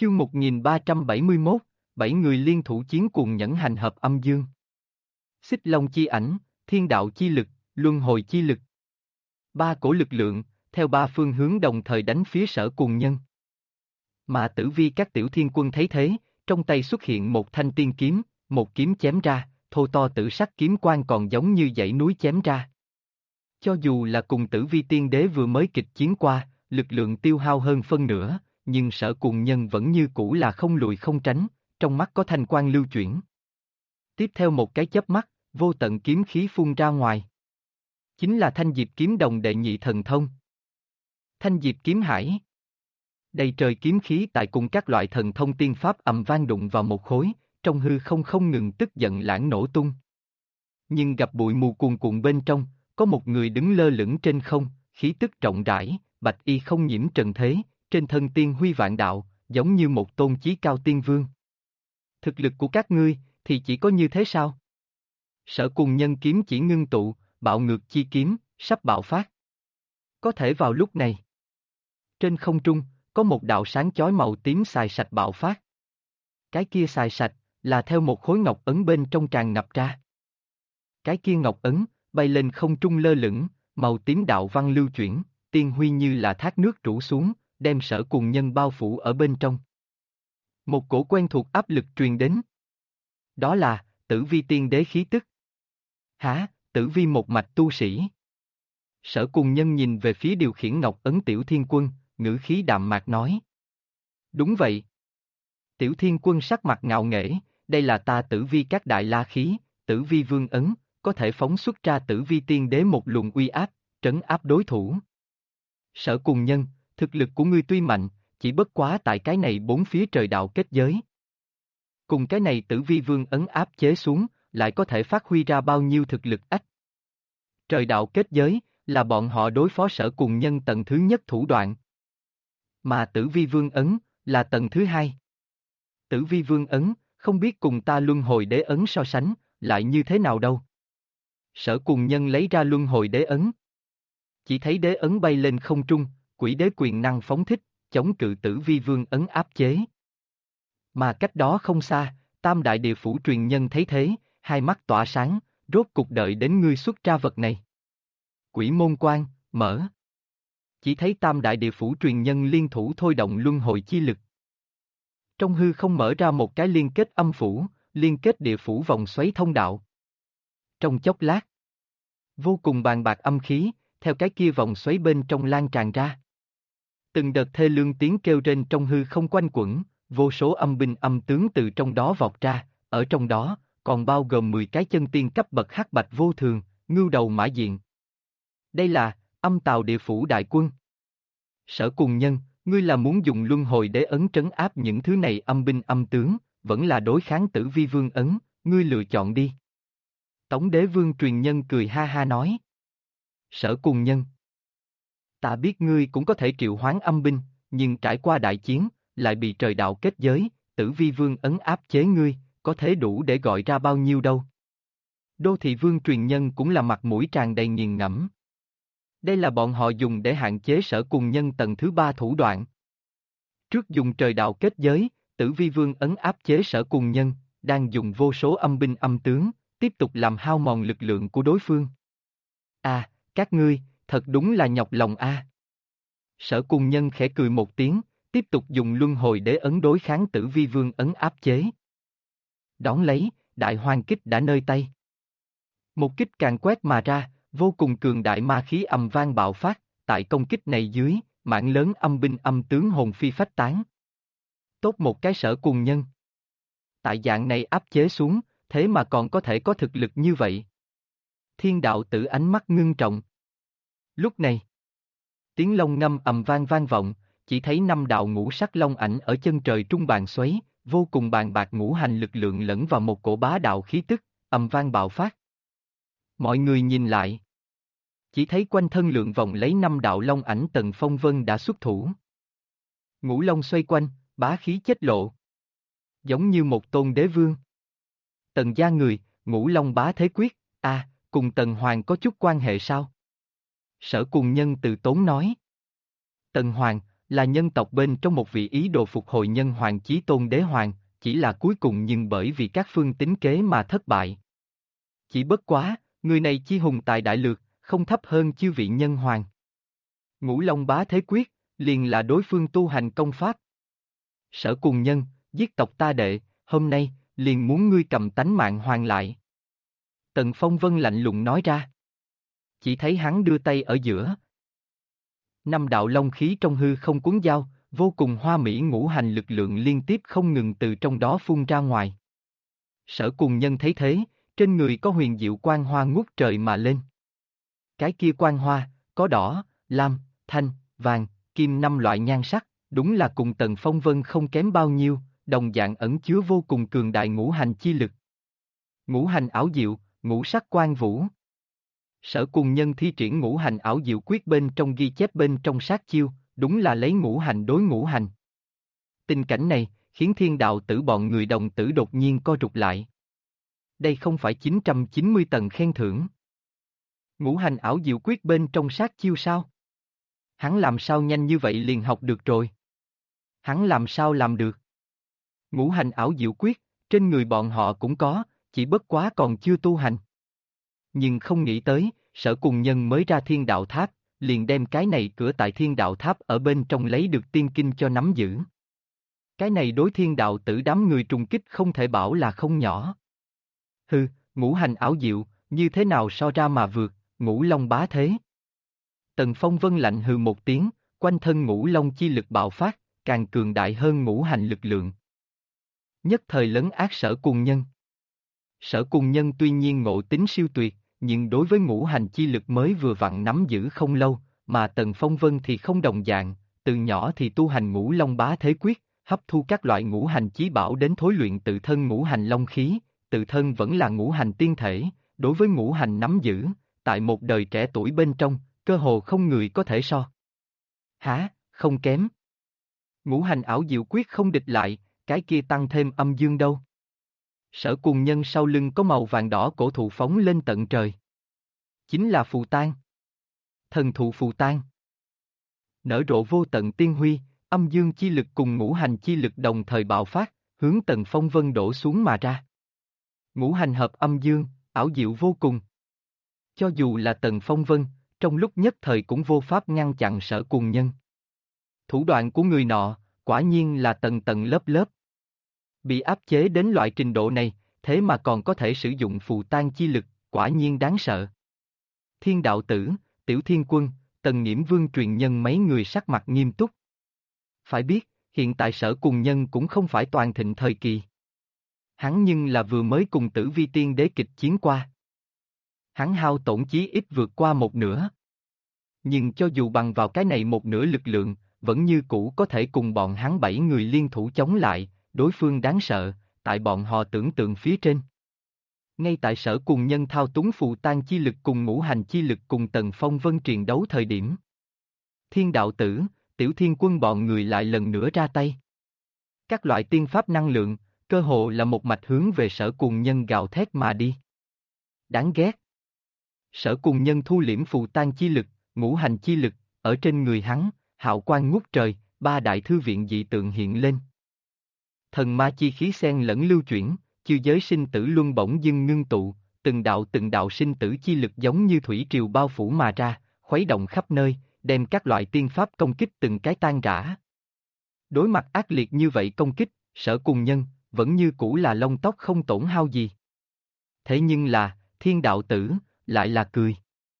Chương 1371, 7 người liên thủ chiến cuồng nhẫn hành hợp âm dương. Xích Long chi ảnh, thiên đạo chi lực, luân hồi chi lực. Ba cổ lực lượng, theo ba phương hướng đồng thời đánh phía Sở Cuồng Nhân. Mà Tử Vi các tiểu thiên quân thấy thế, trong tay xuất hiện một thanh tiên kiếm, một kiếm chém ra, thô to tử sắc kiếm quang còn giống như dãy núi chém ra. Cho dù là cùng Tử Vi tiên đế vừa mới kịch chiến qua, lực lượng tiêu hao hơn phân nửa, nhưng Sở Cuồng Nhân vẫn như cũ là không lùi không tránh, trong mắt có thanh quang lưu chuyển. Tiếp theo một cái chớp mắt, vô tận kiếm khí phun ra ngoài. Chính là Thanh Diệp kiếm đồng đệ nhị thần thông. Thanh Diệp kiếm hải. Đầy trời kiếm khí tại cùng các loại thần thông tiên pháp ầm vang đụng vào một khối, trong hư không không ngừng tức giận lãng nổ tung. Nhưng gặp bụi mù cuồn cuộn bên trong, có một người đứng lơ lửng trên không, khí tức rộng rãi, bạch y không nhiễm trần thế, trên thân tiên huy vạn đạo, giống như một tôn chí cao tiên vương. Thực lực của các ngươi, thì chỉ có như thế sao? Sở Cuồng Nhân kiếm chỉ ngưng tụ, bạo ngược chi kiếm, sắp bạo phát. Có thể vào lúc này. Trên không trung, có một đạo sáng chói màu tím xài sạch bạo phát. Cái kia xài sạch, là theo một khối ngọc ấn bên trong tràn ngập ra. Cái kia ngọc ấn, bay lên không trung lơ lửng, màu tím đạo văn lưu chuyển, tiên huy như là thác nước rủ xuống, đem Sở Cuồng Nhân bao phủ ở bên trong. Một cổ quen thuộc áp lực truyền đến. Đó là, Tử Vi tiên đế khí tức. Hả, Tử Vi một mạch tu sĩ. Sở Cuồng Nhân nhìn về phía điều khiển ngọc ấn tiểu thiên quân, ngữ khí đạm mạc nói. Đúng vậy. Tiểu thiên quân sắc mặt ngạo nghễ, đây là ta Tử Vi các đại la khí, Tử Vi vương ấn, có thể phóng xuất ra Tử Vi tiên đế một luồng uy áp, trấn áp đối thủ. Sở Cuồng Nhân, thực lực của ngươi tuy mạnh, chỉ bất quá tại cái này bốn phía trời đạo kết giới. Cùng cái này Tử Vi vương ấn áp chế xuống, lại có thể phát huy ra bao nhiêu thực lực ách. Trời đạo kết giới, là bọn họ đối phó Sở Cuồng Nhân tầng thứ nhất thủ đoạn. Mà Tử Vi vương ấn, là tầng thứ hai. Tử Vi vương ấn, không biết cùng ta luân hồi đế ấn so sánh, lại như thế nào đâu. Sở Cuồng Nhân lấy ra luân hồi đế ấn. Chỉ thấy đế ấn bay lên không trung, quỷ đế quyền năng phóng thích, chống cự Tử Vi vương ấn áp chế. Mà cách đó không xa, Tam đại địa phủ truyền nhân thấy thế, hai mắt tỏa sáng, rốt cục đợi đến ngươi xuất ra vật này. Quỷ môn quan, mở. Chỉ thấy Tam đại địa phủ truyền nhân liên thủ thôi động luân hồi chi lực. Trong hư không mở ra một cái liên kết âm phủ, liên kết địa phủ vòng xoáy thông đạo. Trong chốc lát, vô cùng bàn bạc âm khí, theo cái kia vòng xoáy bên trong lan tràn ra. Từng đợt thê lương tiếng kêu rên trong hư không quanh quẩn, vô số âm binh âm tướng từ trong đó vọt ra, ở trong đó, còn bao gồm 10 cái chân tiên cấp bậc hắc bạch vô thường, ngưu đầu mã diện. Đây là, âm tào địa phủ đại quân. Sở Cuồng Nhân, ngươi là muốn dùng luân hồi đế ấn trấn áp những thứ này âm binh âm tướng, vẫn là đối kháng Tử Vi vương ấn, ngươi lựa chọn đi. Tống đế vương truyền nhân cười ha ha nói. Sở Cuồng Nhân. Ta biết ngươi cũng có thể triệu hoán âm binh, nhưng trải qua đại chiến, lại bị trời đạo kết giới, Tử Vi vương ấn áp chế ngươi, có thể đủ để gọi ra bao nhiêu đâu. Đô thị vương truyền nhân cũng là mặt mũi tràn đầy nghiền ngẫm. Đây là bọn họ dùng để hạn chế Sở Cuồng Nhân tầng thứ ba thủ đoạn. Trước dùng trời đạo kết giới, Tử Vi vương ấn áp chế Sở Cuồng Nhân, đang dùng vô số âm binh âm tướng, tiếp tục làm hao mòn lực lượng của đối phương. À, các ngươi, thật đúng là nhọc lòng a. Sở Cuồng Nhân khẽ cười một tiếng, tiếp tục dùng luân hồi đế ấn đối kháng Tử Vi vương ấn áp chế. Đón lấy, đại hoang kích đã nơi tay. Một kích càng quét mà ra, vô cùng cường đại ma khí ầm vang bạo phát, tại công kích này dưới, mảng lớn âm binh âm tướng hồn phi phách tán. Tốt một cái Sở Cuồng Nhân. Tại dạng này áp chế xuống, thế mà còn có thể có thực lực như vậy. Thiên đạo tử ánh mắt ngưng trọng. Lúc này, tiếng long ngâm ầm vang vang vọng, chỉ thấy năm đạo ngũ sắc long ảnh ở chân trời trung bàn xoáy, vô cùng bàn bạc ngũ hành lực lượng lẫn vào một cổ bá đạo khí tức, ầm vang bạo phát. Mọi người nhìn lại. Chỉ thấy quanh thân lượng vòng lấy năm đạo long ảnh Tần Phong Vân đã xuất thủ. Ngũ long xoay quanh, bá khí chết lộ. Giống như một tôn đế vương. Tần gia người, Ngũ long bá thế quyết, cùng Tần Hoàng có chút quan hệ sao? Sở Cuồng Nhân từ tốn nói. Tần Hoàng, Là nhân tộc bên trong một vị ý đồ phục hồi nhân hoàng chí tôn đế hoàng, chỉ là cuối cùng nhưng bởi vì các phương tính kế mà thất bại. Chỉ bất quá, người này chi hùng tài đại lược, không thấp hơn chư vị nhân hoàng. Ngũ Long bá thế quyết, liền là đối phương tu hành công pháp. Sở Cùng Nhân, giết tộc ta đệ, hôm nay, liền muốn ngươi cầm tánh mạng hoàn lại. Tần Phong Vân lạnh lùng nói ra. Chỉ thấy hắn đưa tay ở giữa. Năm đạo long khí trong hư không cuốn giao, vô cùng hoa mỹ ngũ hành lực lượng liên tiếp không ngừng từ trong đó phun ra ngoài. Sở Cùng Nhân thấy thế, trên người có huyền diệu quang hoa ngút trời mà lên. Cái kia quang hoa, có đỏ, lam, thanh, vàng, kim năm loại nhan sắc, đúng là cùng Tần Phong Vân không kém bao nhiêu, đồng dạng ẩn chứa vô cùng cường đại ngũ hành chi lực. Ngũ hành ảo diệu, ngũ sắc quang vũ. Sở Cùng Nhân thi triển ngũ hành ảo diệu quyết bên trong ghi chép bên trong sát chiêu, đúng là lấy ngũ hành đối ngũ hành. Tình cảnh này, khiến thiên đạo tử bọn người đồng tử đột nhiên co rụt lại. Đây không phải 990 tầng khen thưởng. Ngũ hành ảo diệu quyết bên trong sát chiêu sao? Hắn làm sao nhanh như vậy liền học được rồi? Hắn làm sao làm được? Ngũ hành ảo diệu quyết, trên người bọn họ cũng có, chỉ bất quá còn chưa tu hành. Nhưng không nghĩ tới, Sở Cùng Nhân mới ra thiên đạo tháp, liền đem cái này cửa tại thiên đạo tháp ở bên trong lấy được tiên kinh cho nắm giữ. Cái này đối thiên đạo tử đám người trùng kích không thể bảo là không nhỏ. Hừ, ngũ hành ảo diệu, như thế nào so ra mà vượt, Ngũ Long bá thế. Tần Phong Vân lạnh hừ một tiếng, quanh thân Ngũ Long chi lực bạo phát, càng cường đại hơn ngũ hành lực lượng. Nhất thời lấn át Sở Cùng Nhân. Sở Cùng Nhân tuy nhiên ngộ tính siêu tuyệt, nhưng đối với ngũ hành chi lực mới vừa vặn nắm giữ không lâu, mà Tần Phong Vân thì không đồng dạng, từ nhỏ thì tu hành Ngũ Long bá thế quyết, hấp thu các loại ngũ hành chí bảo đến thối luyện tự thân ngũ hành long khí, tự thân vẫn là ngũ hành tiên thể, đối với ngũ hành nắm giữ, tại một đời trẻ tuổi bên trong, cơ hồ không người có thể so. Hả, không kém. Ngũ hành ảo diệu quyết không địch lại, cái kia tăng thêm âm dương đâu. Sở Cùng Nhân sau lưng có màu vàng đỏ cổ thụ phóng lên tận trời. Chính là phù tang. Thần thụ phù tang. Nở rộ vô tận tiên huy, âm dương chi lực cùng ngũ hành chi lực đồng thời bạo phát, hướng Tần Phong Vân đổ xuống mà ra. Ngũ hành hợp âm dương, ảo diệu vô cùng. Cho dù là Tần Phong Vân, trong lúc nhất thời cũng vô pháp ngăn chặn Sở Cùng Nhân. Thủ đoạn của người nọ, quả nhiên là tầng tầng lớp lớp. Bị áp chế đến loại trình độ này, thế mà còn có thể sử dụng phù tang chi lực, quả nhiên đáng sợ. Thiên đạo tử, Tiểu Thiên Quân, Tần Nghiễm Vương truyền nhân mấy người sắc mặt nghiêm túc. Phải biết, hiện tại Sở Cùng Nhân cũng không phải toàn thịnh thời kỳ. Hắn nhưng là vừa mới cùng Tử Vi Tiên Đế kịch chiến qua. Hắn hao tổn chí ít vượt qua một nửa. Nhưng cho dù bằng vào cái này một nửa lực lượng, vẫn như cũ có thể cùng bọn hắn 7 người liên thủ chống lại, đối phương đáng sợ, tại bọn họ tưởng tượng phía trên. Ngay tại Sở Cùng Nhân thao túng phù tang chi lực cùng ngũ hành chi lực cùng Tần Phong Vân triền đấu thời điểm. Thiên đạo tử, Tiểu Thiên Quân bọn người lại lần nữa ra tay. Các loại tiên pháp năng lượng, cơ hồ là một mạch hướng về Sở Cùng Nhân gào thét mà đi. Đáng ghét. Sở Cùng Nhân thu liễm phù tang chi lực, ngũ hành chi lực, ở trên người hắn, hào quang ngút trời, ba đại thư viện dị tượng hiện lên. Thần ma chi khí xen lẫn lưu chuyển, chư giới sinh tử luân bỗng dưng ngưng tụ, từng đạo sinh tử chi lực giống như thủy triều bao phủ mà ra, khuấy động khắp nơi, đem các loại tiên pháp công kích từng cái tan rã. Đối mặt ác liệt như vậy công kích, Sở Cùng Nhân, vẫn như cũ là lông tóc không tổn hao gì. Thế nhưng là, thiên đạo tử, lại là cười.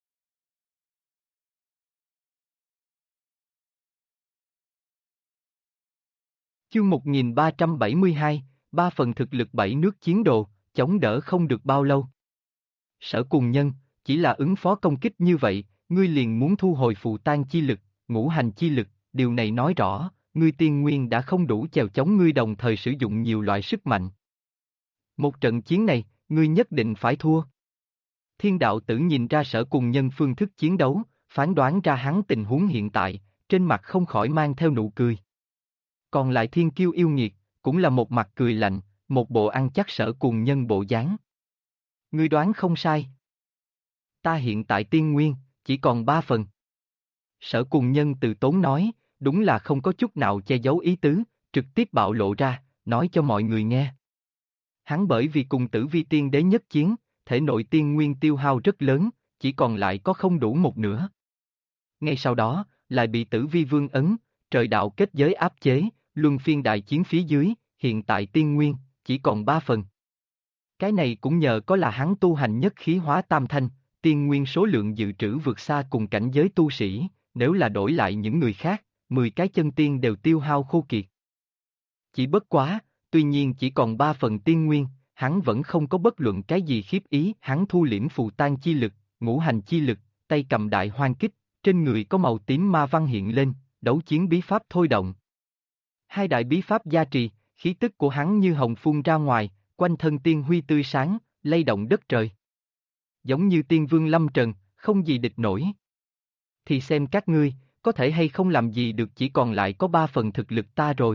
Chương 1372, ba phần thực lực 7 nước chiến đồ, chống đỡ không được bao lâu. Sở Cùng Nhân, chỉ là ứng phó công kích như vậy, ngươi liền muốn thu hồi phù tang chi lực, ngũ hành chi lực, điều này nói rõ, ngươi tiên nguyên đã không đủ chèo chống ngươi đồng thời sử dụng nhiều loại sức mạnh. Một trận chiến này, ngươi nhất định phải thua. Thiên đạo tử nhìn ra Sở Cùng Nhân phương thức chiến đấu, phán đoán ra hắn tình huống hiện tại, trên mặt không khỏi mang theo nụ cười. Còn lại thiên kiêu yêu nghiệt, cũng là một mặt cười lạnh, một bộ ăn chắc Sở Cùng Nhân bộ dáng. Ngươi đoán không sai. Ta hiện tại tiên nguyên, chỉ còn 3 phần. Sở Cùng Nhân từ tốn nói, đúng là không có chút nào che giấu ý tứ, trực tiếp bạo lộ ra, nói cho mọi người nghe. Hắn bởi vì cùng Tử Vi Tiên Đế nhất chiến, thể nội tiên nguyên tiêu hao rất lớn, chỉ còn lại có không đủ một nửa. Ngay sau đó, lại bị Tử Vi Vương ấn, trời đạo kết giới áp chế, luân phiên đại chiến phía dưới, hiện tại tiên nguyên, chỉ còn 3 phần. Cái này cũng nhờ có là hắn tu hành nhất khí hóa tam thanh, tiên nguyên số lượng dự trữ vượt xa cùng cảnh giới tu sĩ, nếu là đổi lại những người khác, 10 cái chân tiên đều tiêu hao khô kiệt. Chỉ bất quá, tuy nhiên chỉ còn 3 phần tiên nguyên, hắn vẫn không có bất luận cái gì khiếp ý, hắn thu liễm phù tan chi lực, ngũ hành chi lực, tay cầm đại hoang kích, trên người có màu tím ma văn hiện lên, đấu chiến bí pháp thôi động. Hai đại bí pháp gia trì, khí tức của hắn như hồng phun ra ngoài, quanh thân tiên huy tươi sáng, lay động đất trời. Giống như tiên vương lâm trần, không gì địch nổi. Thì xem các ngươi, có thể hay không làm gì được, chỉ còn lại có 3 phần thực lực ta rồi.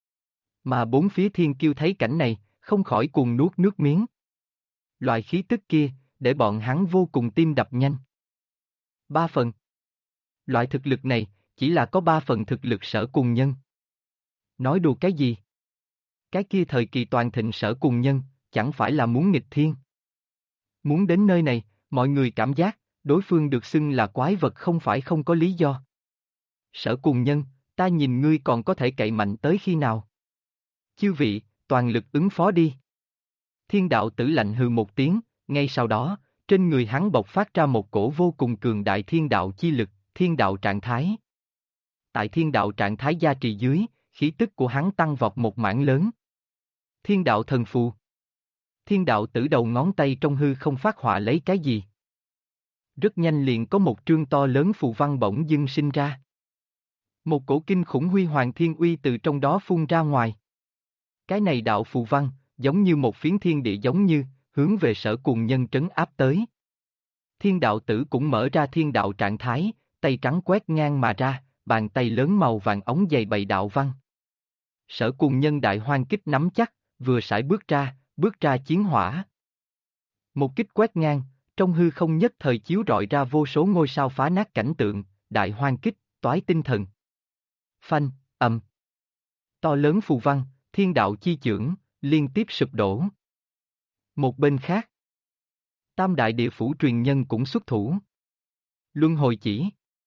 Mà bốn phía thiên kiêu thấy cảnh này, không khỏi cuồng nuốt nước miếng. Loại khí tức kia, để bọn hắn vô cùng tim đập nhanh. 3 phần. Loại thực lực này, chỉ là có 3 phần thực lực Sở Cùng Nhân. Nói đùa cái gì? Cái kia thời kỳ toàn thịnh Sở Cùng Nhân, chẳng phải là muốn nghịch thiên. Muốn đến nơi này, mọi người cảm giác, đối phương được xưng là quái vật không phải không có lý do. Sở Cùng Nhân, ta nhìn ngươi còn có thể cậy mạnh tới khi nào? Chư vị, toàn lực ứng phó đi. Thiên đạo tử lạnh hừ một tiếng, ngay sau đó, trên người hắn bộc phát ra một cổ vô cùng cường đại thiên đạo chi lực, thiên đạo trạng thái. Tại thiên đạo trạng thái gia trì dưới, khí tức của hắn tăng vọt một mảng lớn. Thiên đạo thần phù. Thiên đạo tử đầu ngón tay trong hư không phát họa lấy cái gì. Rất nhanh liền có một trương to lớn phù văn bỗng dưng sinh ra. Một cổ kinh khủng huy hoàng thiên uy từ trong đó phun ra ngoài. Cái này đạo phù văn, giống như một phiến thiên địa giống như, hướng về Sở Cùng Nhân trấn áp tới. Thiên đạo tử cũng mở ra thiên đạo trạng thái, tay trắng quét ngang mà ra, bàn tay lớn màu vàng ống dày bày đạo văn. Sở Cùng Nhân đại hoang kích nắm chắc, vừa sải bước ra chiến hỏa. Một kích quét ngang, trong hư không nhất thời chiếu rọi ra vô số ngôi sao phá nát cảnh tượng, đại hoang kích, toái tinh thần. Phanh, ầm. To lớn phù văn, thiên đạo chi chưởng, liên tiếp sụp đổ. Một bên khác, Tam đại địa phủ truyền nhân cũng xuất thủ. Luân hồi chỉ.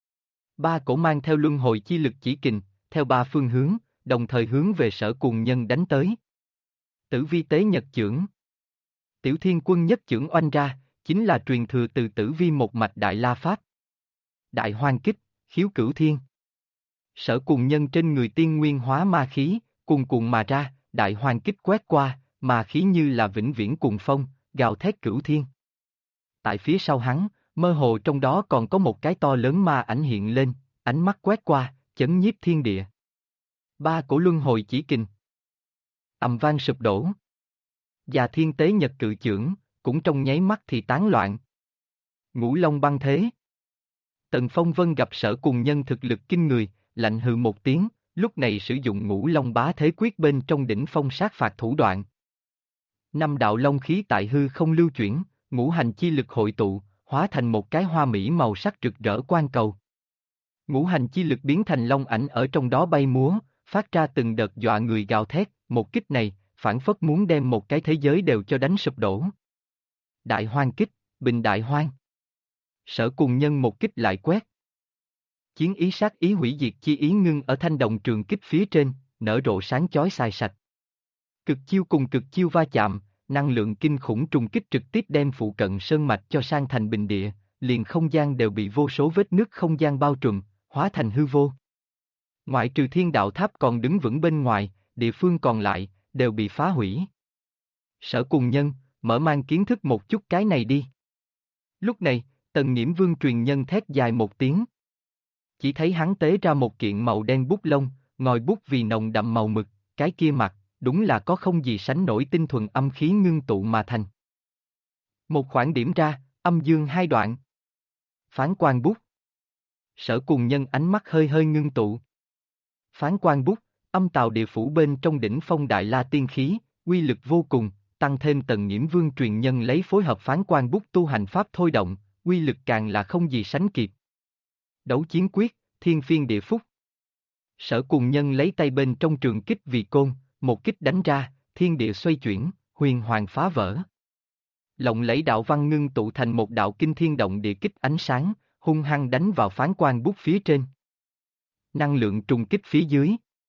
3 cổ mang theo luân hồi chi lực chỉ kình, theo 3 phương hướng, đồng thời hướng về Sở Cùng Nhân đánh tới. Tử Vi tế nhật chưởng. Tiểu Thiên Quân nhất chưởng oanh ra, chính là truyền thừa từ Tử Vi một mạch Đại La Pháp. Đại hoang kích, khiếu cửu thiên. Sở Cùng Nhân trên người tiên nguyên hóa ma khí, cuồn cuộn mà ra, đại hoang kích quét qua, ma khí như là vĩnh viễn cuồng phong, gào thét cửu thiên. Tại phía sau hắn, mơ hồ trong đó còn có một cái to lớn ma ảnh hiện lên, ánh mắt quét qua, chấn nhiếp thiên địa. 3 cổ luân hồi chỉ kình. Ầm vang sụp đổ. Và thiên tế nhật cự chưởng, cũng trong nháy mắt thì tán loạn. Ngũ Long băng thế. Tần Phong Vân gặp Sở Cùng Nhân thực lực kinh người, lạnh hừ một tiếng, lúc này sử dụng Ngũ Long bá thế quyết bên trong đỉnh phong sát phạt thủ đoạn. 5 đạo long khí tại hư không lưu chuyển, ngũ hành chi lực hội tụ, hóa thành một cái hoa mỹ màu sắc rực rỡ quang cầu. Ngũ hành chi lực biến thành long ảnh ở trong đó bay múa, phát ra từng đợt dọa người gào thét, một kích này, phảng phất muốn đem một cái thế giới đều cho đánh sụp đổ. Đại hoang kích, bình đại hoang. Sở Cùng Nhân một kích lại quét. Chiến ý sát ý hủy diệt chi ý ngưng ở thanh đồng trường kích phía trên, nở rộ sáng chói xài sạch. Cực chiêu cùng cực chiêu va chạm, năng lượng kinh khủng trùng kích trực tiếp đem phụ cận sơn mạch cho sang thành bình địa, liền không gian đều bị vô số vết nứt không gian bao trùm, hóa thành hư vô. Ngoại trừ thiên đạo tháp còn đứng vững bên ngoài, địa phương còn lại, đều bị phá hủy. Sở Cùng Nhân, mở mang kiến thức một chút cái này đi. Lúc này, Tần Nghiễm Vương truyền nhân thét dài một tiếng. Chỉ thấy hắn tế ra một kiện màu đen bút lông, ngòi bút vì nồng đậm màu mực, cái kia mặt, đúng là có không gì sánh nổi tinh thuần âm khí ngưng tụ mà thành. Một khoảng điểm ra, âm dương hai đoạn. Phán quan bút. Sở Cùng Nhân ánh mắt hơi hơi ngưng tụ. Phán quan bút, âm tào địa phủ bên trong đỉnh phong đại la tiên khí, uy lực vô cùng, tăng thêm Tần Nghiễm Vương truyền nhân lấy phối hợp phán quan bút tu hành pháp thôi động, uy lực càng là không gì sánh kịp. Đấu chiến quyết, thiên phiên địa phúc. Sở Cùng Nhân lấy tay bên trong trường kích vì côn, một kích đánh ra, thiên địa xoay chuyển, huyền hoàng phá vỡ. Lộng lẫy đạo văn ngưng tụ thành một đạo kinh thiên động địa kích ánh sáng, hung hăng đánh vào phán quan bút phía trên. Năng lượng trùng kích phía dưới.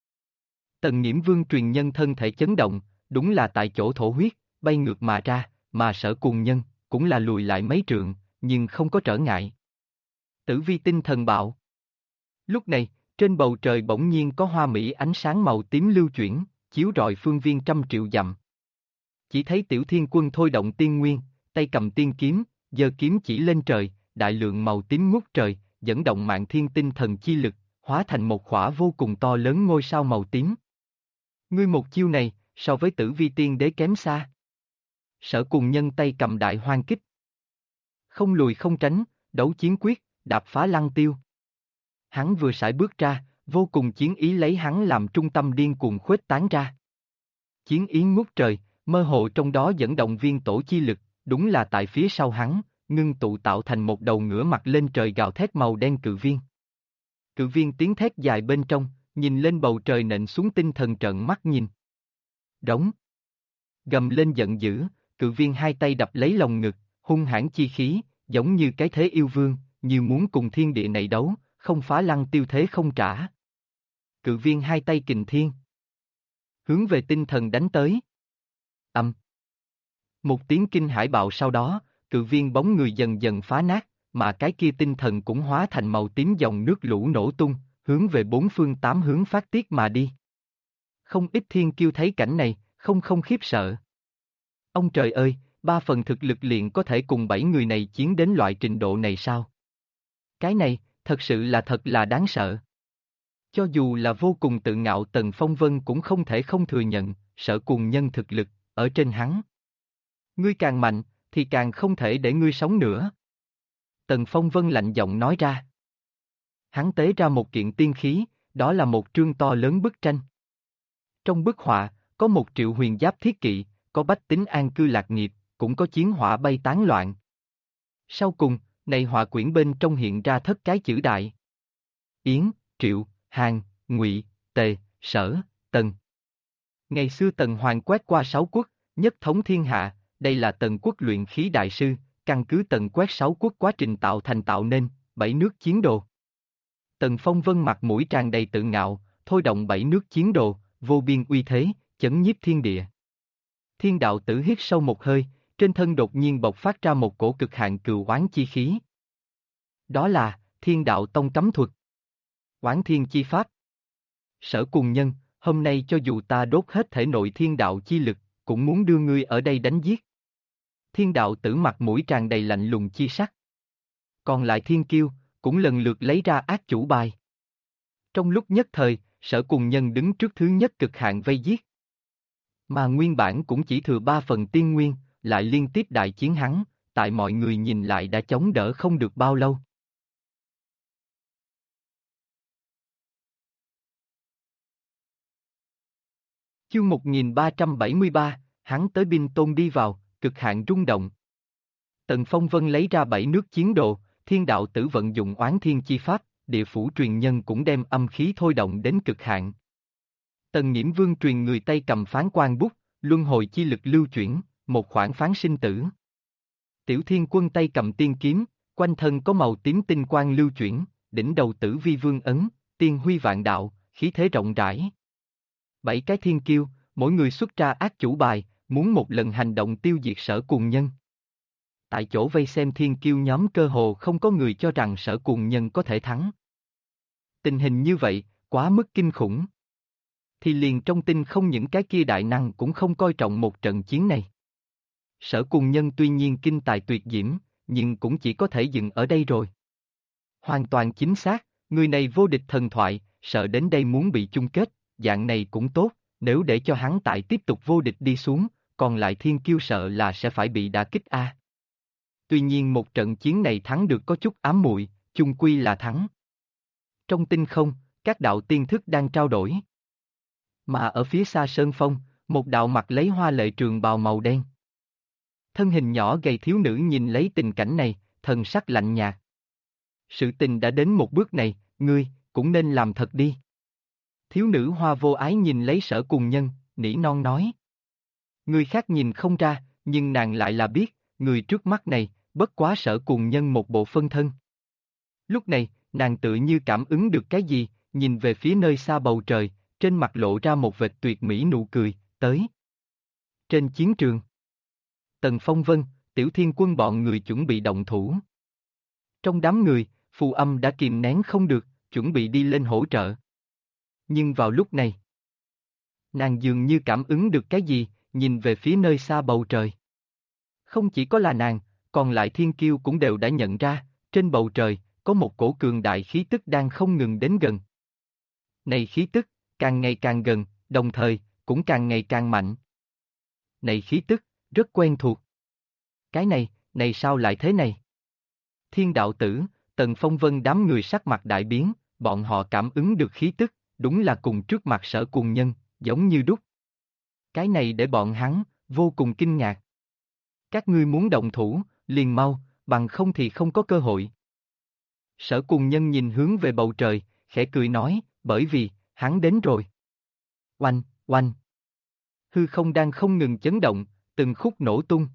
Tần Nghiễm Vương truyền nhân thân thể chấn động, đúng là tại chỗ thổ huyết, bay ngược mà ra, mà Sở Cùng Nhân cũng là lùi lại mấy trượng, nhưng không có trở ngại. Tử vi tinh thần bạo. Lúc này, trên bầu trời bỗng nhiên có hoa mỹ ánh sáng màu tím lưu chuyển, chiếu rọi phương viên 100 triệu dặm. Chỉ thấy Tiểu Thiên Quân thôi động tiên nguyên, tay cầm tiên kiếm, giơ kiếm chỉ lên trời, đại lượng màu tím ngút trời, dẫn động mạng thiên tinh thần chi lực, hóa thành một khỏa vô cùng to lớn ngôi sao màu tím. Ngươi một chiêu này, so với Tử Vi Tiên Đế kém xa. Sở Cùng Nhân tay cầm đại hoang kích. Không lùi không tránh, đấu chiến quyết, đạp phá lăng tiêu. Hắn vừa sải bước ra, vô cùng chiến ý lấy hắn làm trung tâm điên cuồng khuếch tán ra. Chiến ý ngút trời, mơ hồ trong đó dẫn động viên tổ chi lực, đúng là tại phía sau hắn, ngưng tụ tạo thành một đầu ngửa mặt lên trời gào thét màu đen cự viên. Cự viên tiếng thét dài bên trong, nhìn lên bầu trời nện xuống tinh thần trợn mắt nhìn. Đống. Gầm lên giận dữ, cự viên hai tay đập lấy lồng ngực, hung hãn chi khí, giống như cái thế yêu vương, như muốn cùng thiên địa này đấu, không phá lăng tiêu thế không trả. Cự viên hai tay kình thiên, hướng về tinh thần đánh tới. Âm. Một tiếng kinh hải bạo sau đó, cự viên bóng người dần dần phá nát, mà cái kia tinh thần cũng hóa thành màu tím dòng nước lũ nổ tung, hướng về bốn phương tám hướng phát tiết mà đi. Không ít thiên kiêu thấy cảnh này, không khiếp sợ. Ông trời ơi, 3 phần thực lực liền có thể cùng 7 người này chiến đến loại trình độ này sao? Cái này, thật sự là thật là đáng sợ. Cho dù là vô cùng tự ngạo Tần Phong Vân cũng không thể không thừa nhận, Sở Cùng Nhân thực lực, ở trên hắn. Ngươi càng mạnh, thì càng không thể để ngươi sống nữa. Tần Phong Vân lạnh giọng nói ra. Hắn tế ra một kiện tiên khí, đó là một trương to lớn bức tranh. Trong bức họa, có 1 triệu huyền giáp thiết kỵ, có bách tính an cư lạc nghiệp, cũng có chiến hỏa bay tán loạn. Sau cùng, này họa quyển bên trong hiện ra thất cái chữ đại. Yến, Triệu, Hàn, Ngụy, Tề, Sở, Tần. Ngày xưa Tần Hoàng quét qua 6 quốc, nhất thống thiên hạ, đây là Tần quốc luyện khí đại sư, căn cứ Tần quét 6 quốc quá trình tạo nên, 7 nước chiến đồ. Tần Phong Vân mặt mũi tràn đầy tự ngạo, thôi động 7 nước chiến đồ, vô biên uy thế, chấn nhiếp thiên địa. Thiên đạo tử hít sâu một hơi, trên thân đột nhiên bộc phát ra một cổ cực hạn cừu oán chi khí. Đó là Thiên Đạo Tông cấm thuật. Oán thiên chi pháp. Sở Cùng Nhân, hôm nay cho dù ta đốt hết thể nội thiên đạo chi lực, cũng muốn đưa ngươi ở đây đánh giết. Thiên đạo tử mặt mũi tràn đầy lạnh lùng chi sắc. Còn lại thiên kiêu, cũng lần lượt lấy ra ác chủ bài. Trong lúc nhất thời, Sở Cùng Nhân đứng trước thứ nhất cực hạn vây giết. Mà nguyên bản cũng chỉ thừa 3 phần tiên nguyên, lại liên tiếp đại chiến hắn, tại mọi người nhìn lại đã chống đỡ không được bao lâu. Chương 1373, hắn tới binh tôn đi vào, cực hạn rung động. Tần Phong Vân lấy ra 7 nước chiến đồ, thiên đạo tử vận dụng oán thiên chi pháp, địa phủ truyền nhân cũng đem âm khí thôi động đến cực hạn. Tần Nghiễm Vương truyền người tay cầm phán quan bút, luân hồi chi lực lưu chuyển, một khoảng phán sinh tử. Tiểu Thiên Quân tay cầm tiên kiếm, quanh thân có màu tím tinh quang lưu chuyển, đỉnh đầu Tử Vi Vương ấn, tiên huy vạn đạo, khí thế rộng rãi. 7 cái thiên kiêu, mỗi người xuất ra ác chủ bài, muốn một lần hành động tiêu diệt Sở Cùng Nhân. Tại chỗ vây xem thiên kiêu nhóm cơ hồ không có người cho rằng Sở Cùng Nhân có thể thắng. Tình hình như vậy, quá mức kinh khủng. Thì liền trong tinh không những cái kia đại năng cũng không coi trọng một trận chiến này. Sở Cùng Nhân tuy nhiên kinh tài tuyệt diễm, nhưng cũng chỉ có thể dừng ở đây rồi. Hoàn toàn chính xác, người này vô địch thần thoại, sợ đến đây muốn bị chung kết, dạng này cũng tốt, nếu để cho hắn tại tiếp tục vô địch đi xuống, còn lại thiên kiêu sợ là sẽ phải bị đả kích a. Tuy nhiên một trận chiến này thắng được có chút ám muội, chung quy là thắng. Trong tinh không, các đạo tiên thức đang trao đổi. Mà ở phía xa sơn phong, một đạo mặc lấy hoa lệ trường bào màu đen. Thân hình nhỏ gầy thiếu nữ nhìn lấy tình cảnh này, thần sắc lạnh nhạt. Sự tình đã đến một bước này, ngươi, cũng nên làm thật đi. Thiếu nữ hoa vô ái nhìn lấy Sở Cùng Nhân, nỉ non nói. Người khác nhìn không ra, nhưng nàng lại là biết, người trước mắt này, bất quá Sở Cùng Nhân một bộ phân thân. Lúc này, nàng tự như cảm ứng được cái gì, nhìn về phía nơi xa bầu trời, trên mặt lộ ra một vệt tuyệt mỹ nụ cười, tới. Trên chiến trường, Tần Phong Vân, Tiểu Thiên Quân bọn người chuẩn bị động thủ. Trong đám người, Phù Âm đã kìm nén không được, chuẩn bị đi lên hỗ trợ. Nhưng vào lúc này, nàng dường như cảm ứng được cái gì, nhìn về phía nơi xa bầu trời. Không chỉ có là nàng, còn lại thiên kiêu cũng đều đã nhận ra, trên bầu trời, có một cổ cường đại khí tức đang không ngừng đến gần. Này khí tức, càng ngày càng gần, đồng thời, cũng càng ngày càng mạnh. Này khí tức, rất quen thuộc. Cái này sao lại thế này? Thiên đạo tử, Tần Phong Vân đám người sắc mặt đại biến, bọn họ cảm ứng được khí tức, đúng là cùng trước mặt Sở Cùng Nhân, giống như đúc. Cái này để bọn hắn, vô cùng kinh ngạc. Các ngươi muốn động thủ, liền mau, bằng không thì không có cơ hội. Sở Cùng Nhân nhìn hướng về bầu trời, khẽ cười nói, bởi vì, hắn đến rồi. Oanh, oanh. Hư không đang không ngừng chấn động, từng khúc nổ tung.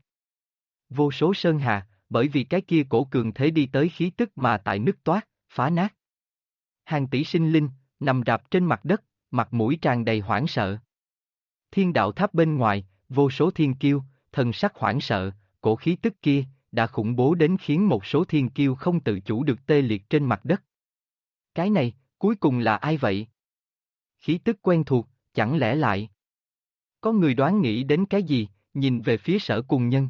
Vô số sơn hà, bởi vì cái kia cổ cường thế đi tới khí tức mà tại nứt toát, phá nát. Hàng tỷ sinh linh, nằm rạp trên mặt đất, mặt mũi tràn đầy hoảng sợ. Thiên đạo tháp bên ngoài, vô số thiên kiêu, thần sắc hoảng sợ, cổ khí tức kia, đã khủng bố đến khiến một số thiên kiêu không tự chủ được tê liệt trên mặt đất. Cái này, cuối cùng là ai vậy? Khí tức quen thuộc, chẳng lẽ lại? Có người đoán nghĩ đến cái gì, nhìn về phía Sở Cùng Nhân.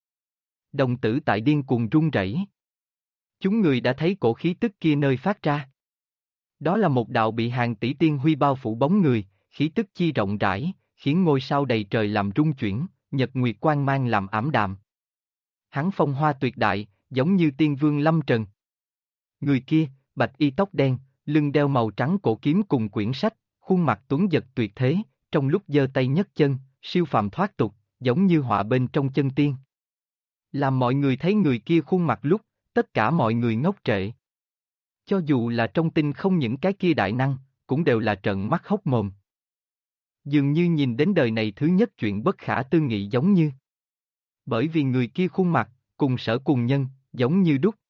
Đồng tử tại điên cuồng run rẩy. Chúng người đã thấy cổ khí tức kia nơi phát ra. Đó là một đạo bị hàng tỷ tiên huy bao phủ bóng người, khí tức chi rộng rãi, khiến ngôi sao đầy trời làm rung chuyển, nhật nguyệt quang mang làm ảm đạm. Hắn phong hoa tuyệt đại, giống như tiên vương lâm trần. Người kia, bạch y tóc đen, lưng đeo màu trắng cổ kiếm cùng quyển sách, khuôn mặt tuấn giật tuyệt thế, trong lúc giơ tay nhấc chân, siêu phàm thoát tục, giống như họa bên trong chân tiên. Làm mọi người thấy người kia khuôn mặt lúc, tất cả mọi người ngốc trệ. Cho dù là trong tinh không những cái kia đại năng, cũng đều là trợn mắt hốc mồm. Dường như nhìn đến đời này thứ nhất chuyện bất khả tư nghị giống như. Bởi vì người kia khuôn mặt, cùng Sở Cùng Nhân, giống như đúc.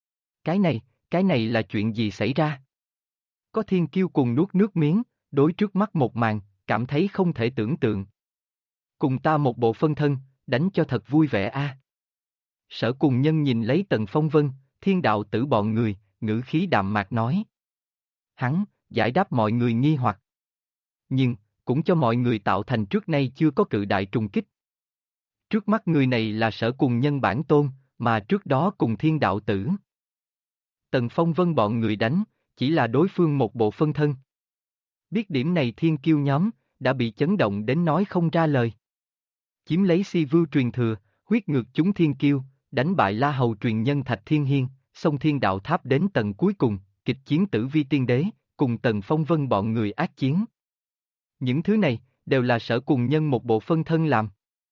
Cái này là chuyện gì xảy ra? Có thiên kiêu cùng nuốt nước miếng, đối trước mắt một màn, cảm thấy không thể tưởng tượng. Cùng ta một bộ phân thân, đánh cho thật vui vẻ a. Sở Cùng Nhân nhìn lấy Tần Phong Vân, thiên đạo tử bọn người, ngữ khí đạm mạc nói. Hắn, giải đáp mọi người nghi hoặc. Nhưng, cũng cho mọi người tạo thành trước nay chưa có cự đại trùng kích. Trước mắt người này là Sở Cùng Nhân bản tôn, mà trước đó cùng thiên đạo tử. Tần Phong Vân bọn người đánh, chỉ là đối phương một bộ phân thân. Biết điểm này thiên kiêu nhóm, đã bị chấn động đến nói không ra lời. Chiếm lấy si vưu truyền thừa, huyết ngược chúng thiên kiêu, đánh bại La Hầu truyền nhân Thạch Thiên Hiên, xông thiên đạo tháp đến tầng cuối cùng, kịch chiến tử vi tiên đế, cùng Tần Phong Vân bọn người ác chiến. Những thứ này, đều là Sở Cùng Nhân một bộ phân thân làm.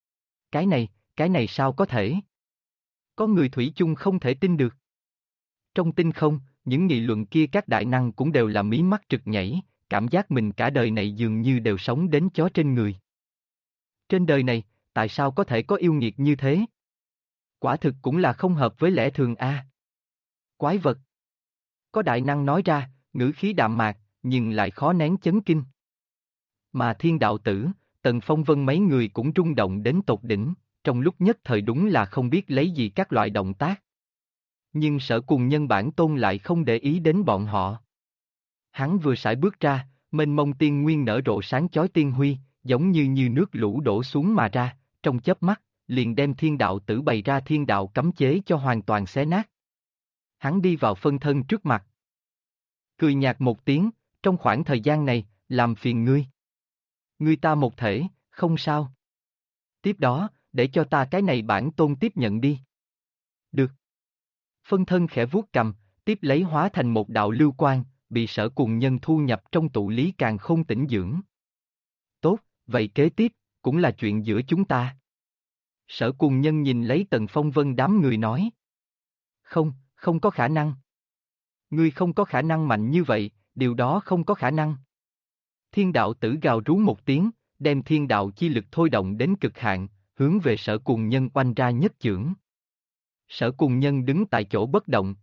Cái này sao có thể? Có người thủy chung không thể tin được. Trong tinh không, những nghị luận kia các đại năng cũng đều là mí mắt trực nhảy, cảm giác mình cả đời này dường như đều sống đến chó trên người. Trên đời này, tại sao có thể có yêu nghiệt như thế? Quả thực cũng là không hợp với lẽ thường a. Quái vật. Có đại năng nói ra, ngữ khí đạm mạc, nhưng lại khó nén chấn kinh. Mà thiên đạo tử, Tần Phong Vân mấy người cũng rung động đến tột đỉnh, trong lúc nhất thời đúng là không biết lấy gì các loại động tác. Nhưng Sở Cùng Nhân bản tôn lại không để ý đến bọn họ. Hắn vừa sải bước ra, mênh mông tiên nguyên nở rộ sáng chói tiên huy, giống như nước lũ đổ xuống mà ra, trong chớp mắt, liền đem thiên đạo tử bày ra thiên đạo cấm chế cho hoàn toàn xé nát. Hắn đi vào phân thân trước mặt. Cười nhạt một tiếng, trong khoảng thời gian này, làm phiền ngươi. Ngươi ta một thể, không sao. Tiếp đó, để cho ta cái này bản tôn tiếp nhận đi. Được. Phân thân khẽ vuốt cầm, tiếp lấy hóa thành một đạo lưu quang, bị Sở Cùng Nhân thu nhập trong tụ lý càn khôn tĩnh dưỡng. Tốt, vậy kế tiếp, cũng là chuyện giữa chúng ta. Sở Cùng Nhân nhìn lấy Tần Phong Vân đám người nói. Không có khả năng. Ngươi không có khả năng mạnh như vậy, điều đó không có khả năng. Thiên đạo tử gào rú một tiếng, đem thiên đạo chi lực thôi động đến cực hạn, hướng về Sở Cùng Nhân oanh ra nhất chưởng. Sở Cùng Nhân đứng tại chỗ bất động.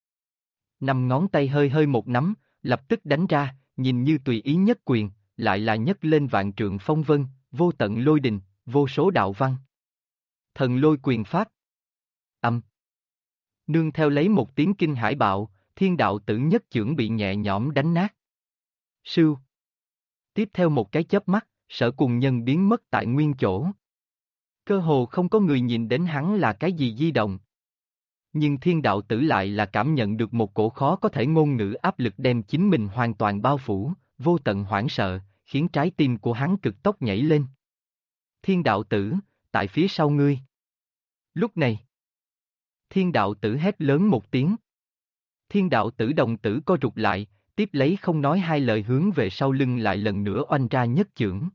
Năm ngón tay hơi hơi một nắm, lập tức đánh ra, nhìn như tùy ý nhất quyền, lại là nhấc lên vạn trượng phong vân, vô tận lôi đình, vô số đạo văn. Thần lôi quyền pháp. Âm. Nương theo lấy một tiếng kinh hải bạo, thiên đạo tử nhất chưởng bị nhẹ nhõm đánh nát. Sưu. Tiếp theo một cái chớp mắt, Sở Cùng Nhân biến mất tại nguyên chỗ. Cơ hồ không có người nhìn đến hắn là cái gì di động. Nhưng thiên đạo tử lại là cảm nhận được một cổ khó có thể ngôn ngữ áp lực đem chính mình hoàn toàn bao phủ, vô tận hoảng sợ, khiến trái tim của hắn cực tốc nhảy lên. Thiên đạo tử, tại phía sau ngươi. Lúc này, thiên đạo tử hét lớn một tiếng. Thiên đạo tử đồng tử co rụt lại, tiếp lấy không nói hai lời hướng về sau lưng lại lần nữa oanh ra nhất chưởng.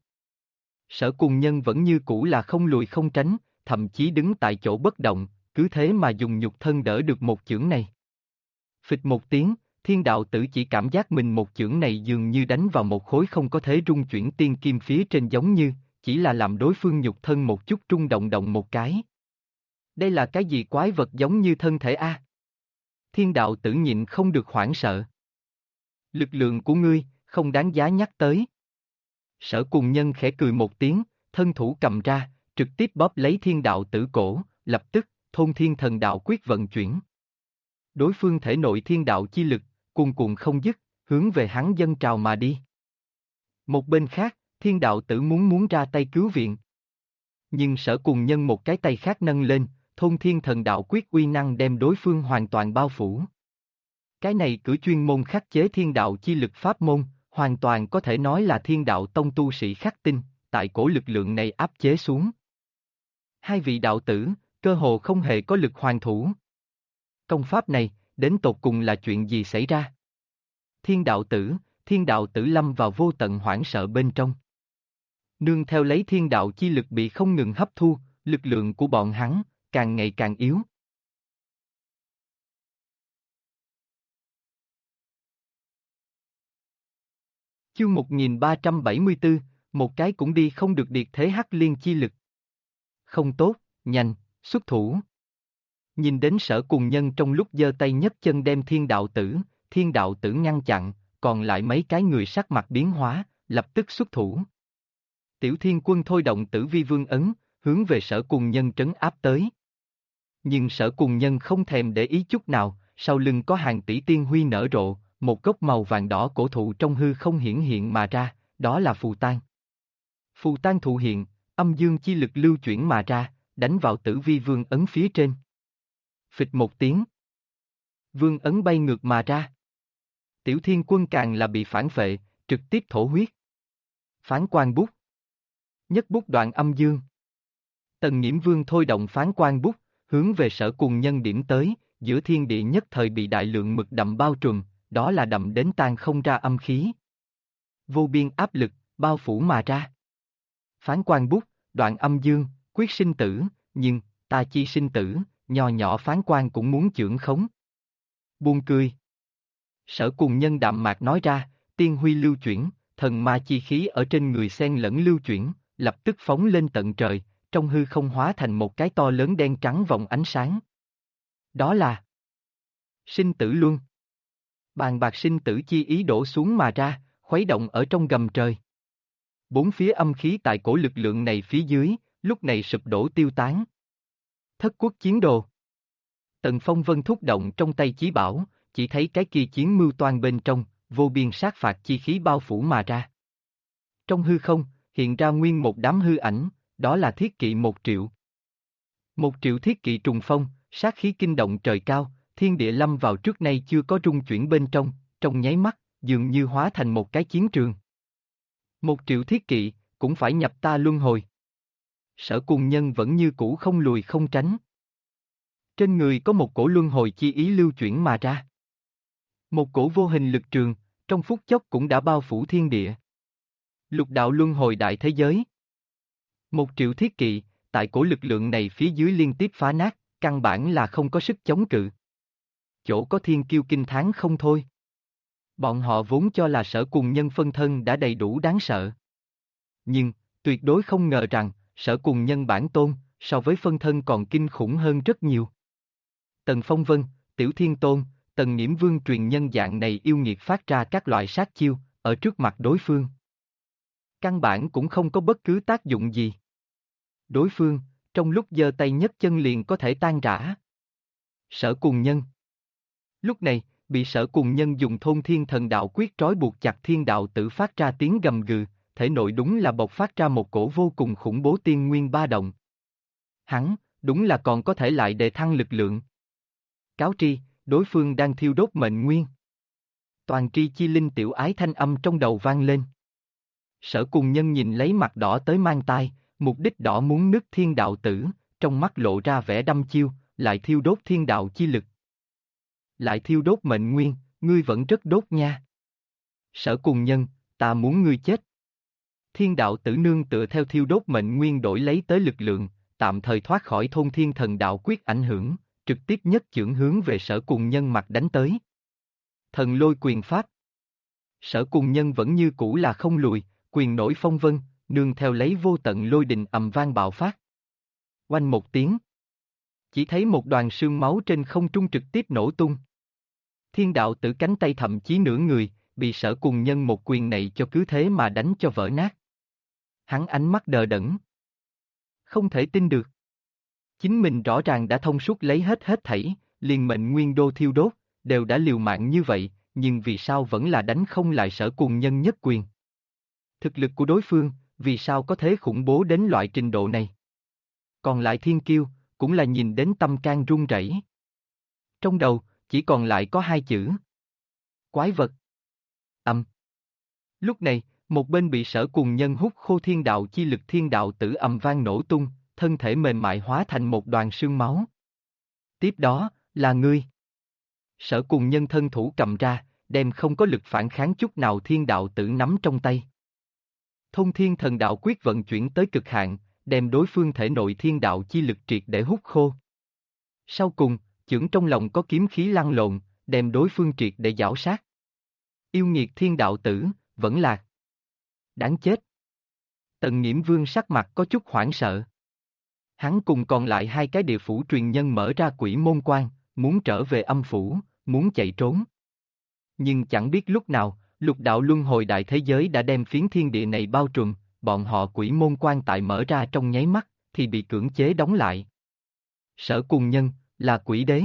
Sở Cùng Nhân vẫn như cũ là không lùi không tránh, thậm chí đứng tại chỗ bất động, cứ thế mà dùng nhục thân đỡ được một chưởng này. Phịch một tiếng, thiên đạo tử chỉ cảm giác mình một chưởng này dường như đánh vào một khối không có thể rung chuyển tiên kim phía trên, giống như, chỉ là làm đối phương nhục thân một chút rung động động một cái. Đây là cái gì quái vật giống như thân thể a? Thiên đạo tử nhịn không được hoảng sợ. Lực lượng của ngươi, không đáng giá nhắc tới. Sở Cùng Nhân khẽ cười một tiếng, thân thủ cầm ra, trực tiếp bóp lấy thiên đạo tử cổ, lập tức, thôn thiên thần đạo quyết vận chuyển. Đối phương thể nội thiên đạo chi lực, cuồn cuộn không dứt, hướng về hắn dâng trào mà đi. Một bên khác, thiên đạo tử muốn ra tay cứu viện. Nhưng Sở Cùng Nhân một cái tay khác nâng lên, thôn thiên thần đạo quyết uy năng đem đối phương hoàn toàn bao phủ. Cái này cử chuyên môn khắc chế thiên đạo chi lực pháp môn, hoàn toàn có thể nói là thiên đạo tông tu sĩ khắc tinh, tại cổ lực lượng này áp chế xuống. Hai vị đạo tử, cơ hồ không hề có lực hoàn thủ. Công pháp này, đến tột cùng là chuyện gì xảy ra? Thiên đạo tử lâm vào vô tận hoảng sợ bên trong. Nương theo lấy thiên đạo chi lực bị không ngừng hấp thu, lực lượng của bọn hắn, càng ngày càng yếu. Chương 1374, một cái cũng đi không được điệt thế hắc liên chi lực. Không tốt, nhanh, xuất thủ. Nhìn đến Sở Cùng Nhân trong lúc giơ tay nhấc chân đem thiên đạo tử ngăn chặn, còn lại mấy cái người sắc mặt biến hóa, lập tức xuất thủ. Tiểu Thiên Quân thôi động Tử Vi Vương ấn, hướng về Sở Cùng Nhân trấn áp tới. Nhưng Sở Cùng Nhân không thèm để ý chút nào, sau lưng có hàng tỷ tiên huy nở rộ, một gốc màu vàng đỏ cổ thụ trong hư không hiển hiện mà ra, đó là phù tang. Phù tang thụ hiện, âm dương chi lực lưu chuyển mà ra, đánh vào Tử Vi Vương ấn phía trên. Phịch một tiếng. Vương ấn bay ngược mà ra. Tiểu Thiên Quân càng là bị phản phệ, trực tiếp thổ huyết. Phán quan bút. Nhất bút đoạn âm dương. Tần Nghiễm Vương thôi động phán quan bút, hướng về Sở Cùng Nhân điểm tới, giữa thiên địa nhất thời bị đại lượng mực đậm bao trùm, đó là đậm đến tan không ra âm khí. Vô biên áp lực, bao phủ mà ra. Phán quan bút, đoạn âm dương, quyết sinh tử, nhưng, ta chi sinh tử, nho nhỏ phán quan cũng muốn chưởng khống. Buông cười. Sở Cùng Nhân đạm mạc nói ra, tiên huy lưu chuyển, thần ma chi khí ở trên người xen lẫn lưu chuyển, lập tức phóng lên tận trời, trong hư không hóa thành một cái to lớn đen trắng vòng ánh sáng. Đó là sinh tử luân. Bàn bạc sinh tử chi ý đổ xuống mà ra, khuấy động ở trong gầm trời. Bốn phía âm khí tại cổ lực lượng này phía dưới, lúc này sụp đổ tiêu tán. Thất quốc chiến đồ. Tần Phong Vân thúc động trong tay chí bảo, chỉ thấy cái kia chiến mưu toan bên trong, vô biên sát phạt chi khí bao phủ mà ra. Trong hư không, hiện ra nguyên một đám hư ảnh, đó là thiết kỵ 1.000.000. 1.000.000 thiết kỵ trùng phong, sát khí kinh động trời cao, thiên địa lâm vào trước nay chưa có rung chuyển bên trong nháy mắt, dường như hóa thành một cái chiến trường. 1.000.000 thiết kỵ, cũng phải nhập ta luân hồi. Sở Cùng Nhân vẫn như cũ không lùi không tránh. Trên người có một cổ luân hồi chi ý lưu chuyển mà ra. Một cổ vô hình lực trường, trong phút chốc cũng đã bao phủ thiên địa. Lục đạo luân hồi đại thế giới. 1.000.000 thiết kỵ, tại cổ lực lượng này phía dưới liên tiếp phá nát, căn bản là không có sức chống cự. Chỗ có thiên kiêu kinh thán không thôi. Bọn họ vốn cho là Sở Cùng Nhân phân thân đã đầy đủ đáng sợ. Nhưng, tuyệt đối không ngờ rằng, Sở Cùng Nhân bản tôn, so với phân thân còn kinh khủng hơn rất nhiều. Tần Phong Vân, Tiểu Thiên Tôn, Tần Nghiễm Vương truyền nhân dạng này yêu nghiệt phát ra các loại sát chiêu, ở trước mặt đối phương. Căn bản cũng không có bất cứ tác dụng gì. Đối phương, trong lúc giơ tay nhấc chân liền có thể tan rã. Sở Cùng Nhân. Lúc này, bị Sở Cùng Nhân dùng Thôn Thiên Thần Đạo quyết trói buộc chặt thiên đạo tử phát ra tiếng gầm gừ, thể nội đúng là bộc phát ra một cổ vô cùng khủng bố tiên nguyên ba động. Hắn, đúng là còn có thể lại đề thăng lực lượng. Cáo tri, đối phương đang thiêu đốt mệnh nguyên. Toàn tri chi linh tiểu ái thanh âm trong đầu vang lên. Sở Cùng Nhân nhìn lấy mặt đỏ tới mang tai, mục đích đỏ muốn nứt thiên đạo tử, trong mắt lộ ra vẻ đăm chiêu, lại thiêu đốt thiên đạo chi lực. Lại thiêu đốt mệnh nguyên, ngươi vẫn rất đốt nha. Sở Cùng Nhân, ta muốn ngươi chết. Thiên đạo tử nương tựa theo thiêu đốt mệnh nguyên đổi lấy tới lực lượng, tạm thời thoát khỏi Thôn Thiên Thần Đạo quyết ảnh hưởng, trực tiếp nhất chưởng hướng về Sở Cùng Nhân mặt đánh tới. Thần lôi quyền pháp. Sở Cùng Nhân vẫn như cũ là không lùi, quyền nổi phong vân, nương theo lấy vô tận lôi đình ầm vang bạo phát. Oanh một tiếng. Chỉ thấy một đoàn sương máu trên không trung trực tiếp nổ tung. Thiên đạo tử cánh tay thậm chí nửa người, bị Sở Cùng Nhân một quyền này cho cứ thế mà đánh cho vỡ nát. Hắn ánh mắt đờ đẫn. Không thể tin được. Chính mình rõ ràng đã thông suốt lấy hết thảy, liền mệnh nguyên đô thiêu đốt, đều đã liều mạng như vậy, nhưng vì sao vẫn là đánh không lại Sở Cùng Nhân nhất quyền. Thực lực của đối phương, vì sao có thể khủng bố đến loại trình độ này. Còn lại thiên kiêu, cũng là nhìn đến tâm can run rẩy. Trong đầu, chỉ còn lại có hai chữ. Quái vật. Lúc này, một bên bị Sở Cùng Nhân hút khô thiên đạo chi lực thiên đạo tử ầm vang nổ tung, thân thể mềm mại hóa thành một đoàn sương máu. Tiếp đó, là ngươi. Sở Cùng Nhân thân thủ cầm ra, đem không có lực phản kháng chút nào thiên đạo tử nắm trong tay. Thôn Thiên Thần Đạo quyết vận chuyển tới cực hạn, đem đối phương thể nội thiên đạo chi lực triệt để hút khô. Sau cùng, chưởng trong lòng có kiếm khí lăn lộn, đem đối phương triệt để giảo sát. Yêu nghiệt thiên đạo tử, vẫn lạc. Đáng chết. Tần Nghiễm Vương sắc mặt có chút hoảng sợ. Hắn cùng còn lại hai cái địa phủ truyền nhân mở ra quỷ môn quan, muốn trở về âm phủ, muốn chạy trốn. Nhưng chẳng biết lúc nào, lục đạo luân hồi đại thế giới đã đem phiến thiên địa này bao trùm, bọn họ quỷ môn quan tại mở ra trong nháy mắt, thì bị cưỡng chế đóng lại. Sở Cùng Nhân, là quỷ đế.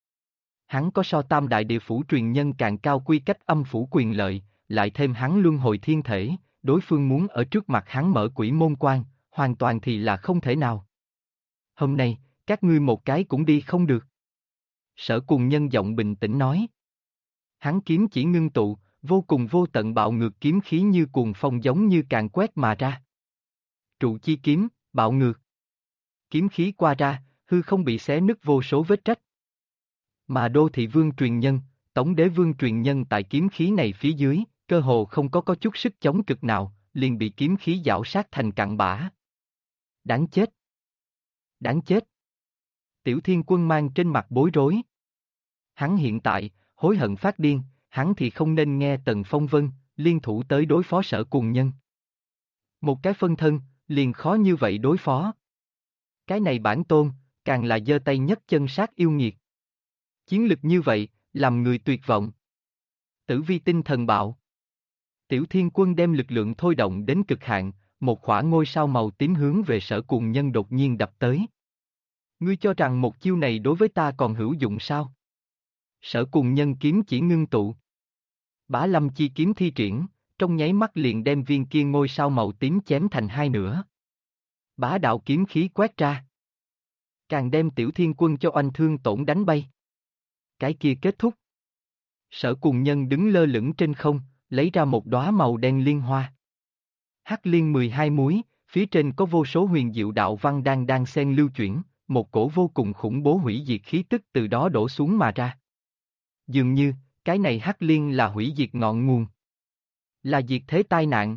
Hắn có so tam đại địa phủ truyền nhân càng cao quy cách âm phủ quyền lợi, lại thêm hắn luân hồi thiên thể, đối phương muốn ở trước mặt hắn mở quỷ môn quan, hoàn toàn thì là không thể nào. Hôm nay, các ngươi một cái cũng đi không được. Sở Cùng Nhân giọng bình tĩnh nói. Hắn kiếm chỉ ngưng tụ, vô cùng vô tận bạo ngược kiếm khí như cuồng phong giống như càn quét mà ra. Trụ chi kiếm, bạo ngược. Kiếm khí qua ra, hư không bị xé nứt vô số vết rách. Mà Đô Thị Vương truyền nhân, Tống Đế Vương truyền nhân tại kiếm khí này phía dưới, cơ hồ không có chút sức chống cực nào, liền bị kiếm khí giảo sát thành cặn bã. Đáng chết! Đáng chết! Tiểu Thiên Quân mang trên mặt bối rối. Hắn hiện tại, hối hận phát điên, hắn thì không nên nghe Tần Phong Vân, liên thủ tới đối phó Sở Cùng Nhân. Một cái phân thân, liền khó như vậy đối phó. Cái này bản tôn, càng là giơ tay nhấc chân sát yêu nghiệt. Chiến lực như vậy, làm người tuyệt vọng. Tử vi tinh thần bạo. Tiểu Thiên Quân đem lực lượng thôi động đến cực hạn, một khỏa ngôi sao màu tím hướng về Sở Cùng Nhân đột nhiên đập tới. Ngươi cho rằng một chiêu này đối với ta còn hữu dụng sao? Sở Cùng Nhân kiếm chỉ ngưng tụ. Bá Lâm chi kiếm thi triển, trong nháy mắt liền đem viên kia ngôi sao màu tím chém thành hai nửa. Bá đạo kiếm khí quét ra. Càng đem Tiểu Thiên Quân cho oanh thương tổn đánh bay. Cái kia kết thúc. Sở Cùng Nhân đứng lơ lửng trên không, lấy ra một đóa màu đen liên hoa. Hắc liên 12 múi, phía trên có vô số huyền diệu đạo văn đang xen lưu chuyển, một cổ vô cùng khủng bố hủy diệt khí tức từ đó đổ xuống mà ra. Dường như, cái này hắc liên là hủy diệt ngọn nguồn. Là diệt thế tai nạn.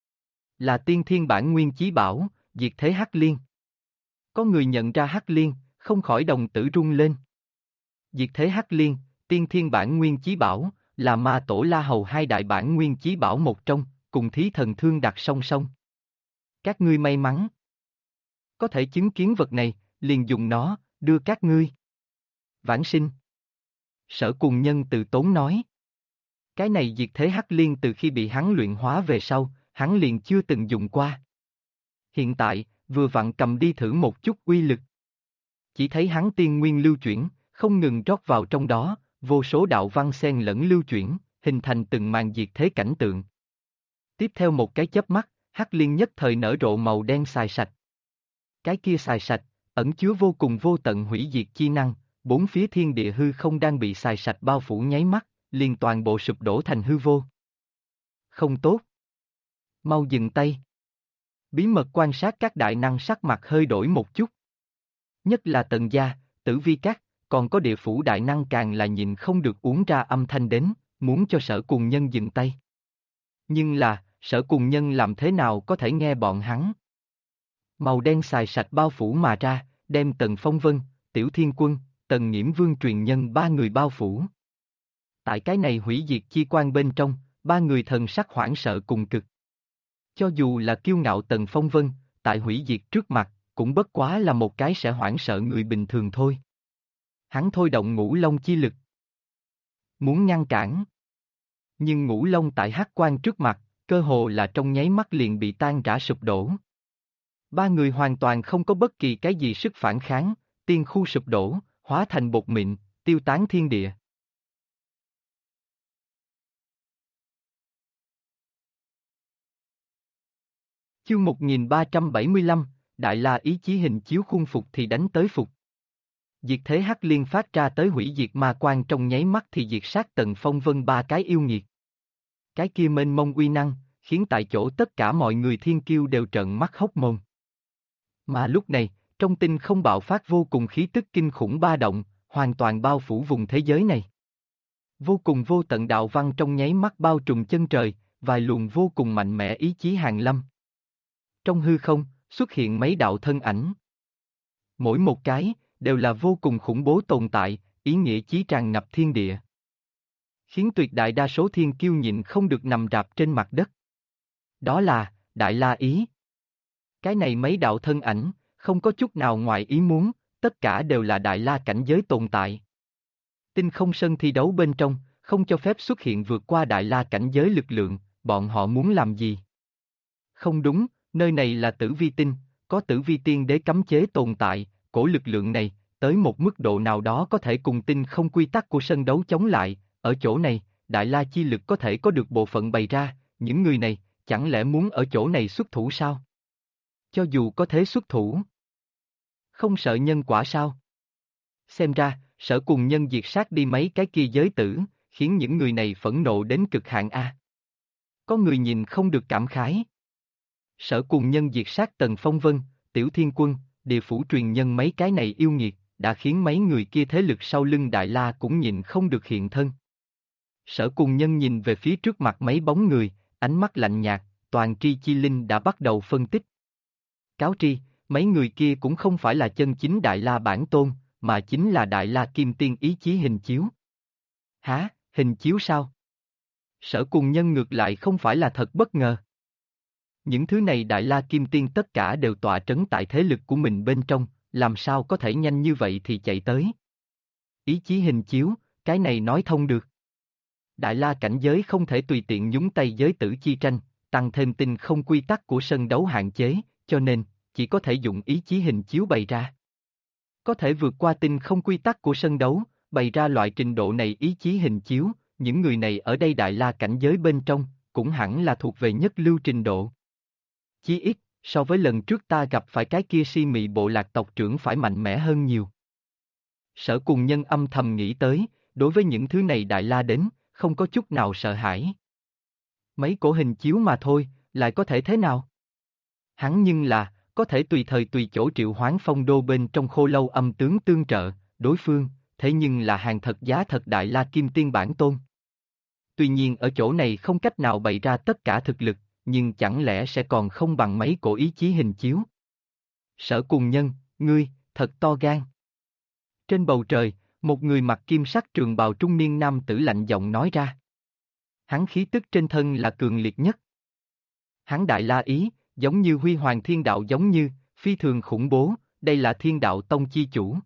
Là tiên thiên bản nguyên chí bảo, diệt thế hắc liên. Có người nhận ra hắc liên, không khỏi đồng tử rung lên. Diệt thế hắc liên, tiên thiên bản nguyên chí bảo, là ma tổ La Hầu hai đại bản nguyên chí bảo một trong, cùng thí thần thương đặt song song. Các ngươi may mắn có thể chứng kiến vật này, liền dùng nó, đưa các ngươi. Vãng sinh. Sở Cùng Nhân từ tốn nói. Cái này diệt thế hắc liên từ khi bị hắn luyện hóa về sau, hắn liền chưa từng dùng qua. Hiện tại, vừa vặn cầm đi thử một chút uy lực. Chỉ thấy hắn tiên nguyên lưu chuyển, không ngừng rót vào trong đó, vô số đạo văn xen lẫn lưu chuyển, hình thành từng màn diệt thế cảnh tượng. Tiếp theo một cái chớp mắt, hắc liên nhất thời nở rộ màu đen xài sạch. Cái kia xài sạch, ẩn chứa vô cùng vô tận hủy diệt chi năng, bốn phía thiên địa hư không đang bị xài sạch bao phủ nháy mắt, liền toàn bộ sụp đổ thành hư vô. Không tốt. Mau dừng tay. Bí mật quan sát các đại năng sắc mặt hơi đổi một chút. Nhất là Tần Gia, Tử Vi Các, còn có địa phủ đại năng càng là nhịn không được uống ra âm thanh đến, muốn cho Sở Cùng Nhân dừng tay. Nhưng là, Sở Cùng Nhân làm thế nào có thể nghe bọn hắn? Màu đen xài sạch bao phủ mà ra, đem Tần Phong Vân, Tiểu Thiên Quân, Tần Nghiễm Vương truyền nhân ba người bao phủ. Tại cái này hủy diệt chi quan bên trong, ba người thần sắc hoảng sợ cùng cực. Cho dù là kiêu ngạo Tần Phong Vân, tại hủy diệt trước mặt, cũng bất quá là một cái sẽ hoảng sợ người bình thường thôi. Hắn thôi động Ngũ Long chi lực. Muốn ngăn cản. Nhưng Ngũ Long tại hắc quan trước mặt, cơ hồ là trong nháy mắt liền bị tan rã sụp đổ. Ba người hoàn toàn không có bất kỳ cái gì sức phản kháng, tiên khu sụp đổ, hóa thành bột mịn, tiêu tán thiên địa. Chương 1375, Đại La ý chí hình chiếu khuôn phục thì đánh tới phục. Diệt thế hắc liên phát ra tới hủy diệt ma quan trong nháy mắt thì diệt sát Tần Phong Vân ba cái yêu nghiệt. Cái kia mênh mông uy năng, khiến tại chỗ tất cả mọi người thiên kiêu đều trợn mắt hốc mồm. Mà lúc này, trong tinh không bạo phát vô cùng khí tức kinh khủng ba động, hoàn toàn bao phủ vùng thế giới này. Vô cùng vô tận đạo văn trong nháy mắt bao trùm chân trời, vài luồng vô cùng mạnh mẽ ý chí hàng lâm. Trong hư không, xuất hiện mấy đạo thân ảnh. Mỗi một cái, đều là vô cùng khủng bố tồn tại, ý nghĩa chí tràn ngập thiên địa. Khiến tuyệt đại đa số thiên kiêu nhịn không được nằm rạp trên mặt đất. Đó là, Đại La Ý. Cái này mấy đạo thân ảnh, không có chút nào ngoài ý muốn, tất cả đều là Đại La cảnh giới tồn tại. Tinh không sân thi đấu bên trong, không cho phép xuất hiện vượt qua Đại La cảnh giới lực lượng, bọn họ muốn làm gì? Không đúng, nơi này là Tử Vi Tinh, có Tử Vi Tiên Đế cấm chế tồn tại, cổ lực lượng này, tới một mức độ nào đó có thể cùng tinh không quy tắc của sân đấu chống lại, ở chỗ này, Đại La chi lực có thể có được bộ phận bày ra, những người này, chẳng lẽ muốn ở chỗ này xuất thủ sao? Cho dù có thế xuất thủ, không sợ nhân quả sao? Xem ra, Sở Cùng Nhân diệt sát đi mấy cái kia giới tử, khiến những người này phẫn nộ đến cực hạn a. Có người nhìn không được cảm khái. Sở Cùng Nhân diệt sát Tần Phong Vân, Tiểu Thiên Quân, địa phủ truyền nhân mấy cái này yêu nghiệt, đã khiến mấy người kia thế lực sau lưng Đại La cũng nhìn không được hiện thân. Sở Cùng Nhân nhìn về phía trước mặt mấy bóng người, ánh mắt lạnh nhạt, toàn tri chi linh đã bắt đầu phân tích. Cáo tri, mấy người kia cũng không phải là chân chính Đại La bản tôn, mà chính là Đại La Kim Tiên ý chí hình chiếu. Hả, hình chiếu sao? Sở Cùng Nhân ngược lại không phải là thật bất ngờ. Những thứ này Đại La Kim Tiên tất cả đều tọa trấn tại thế lực của mình bên trong, làm sao có thể nhanh như vậy thì chạy tới. Ý chí hình chiếu, cái này nói thông được. Đại La cảnh giới không thể tùy tiện nhúng tay giới tử chi tranh, tăng thêm tinh không quy tắc của sân đấu hạn chế, cho nên, chỉ có thể dùng ý chí hình chiếu bày ra. Có thể vượt qua tinh không quy tắc của sân đấu, bày ra loại trình độ này ý chí hình chiếu, những người này ở đây Đại La cảnh giới bên trong, cũng hẳn là thuộc về nhất lưu trình độ. Chí ít, so với lần trước ta gặp phải cái kia si mị bộ lạc tộc trưởng phải mạnh mẽ hơn nhiều. Sở Cùng Nhân âm thầm nghĩ tới, đối với những thứ này Đại La đến, không có chút nào sợ hãi. Mấy cổ hình chiếu mà thôi, lại có thể thế nào? Hắn nhưng là, có thể tùy thời tùy chỗ triệu hoán phong đô bên trong khô lâu âm tướng tương trợ, đối phương, thế nhưng là hàng thật giá thật Đại La Kim Tiên bản tôn. Tuy nhiên ở chỗ này không cách nào bày ra tất cả thực lực, nhưng chẳng lẽ sẽ còn không bằng mấy cổ ý chí hình chiếu? Sở Cùng Nhân, ngươi, thật to gan. Trên bầu trời, một người mặc kim sắc trường bào trung niên nam tử lạnh giọng nói ra. Hắn khí tức trên thân là cường liệt nhất. Hắn đại la ý, giống như huy hoàng thiên đạo giống như, phi thường khủng bố, đây là thiên đạo tông chi chủ.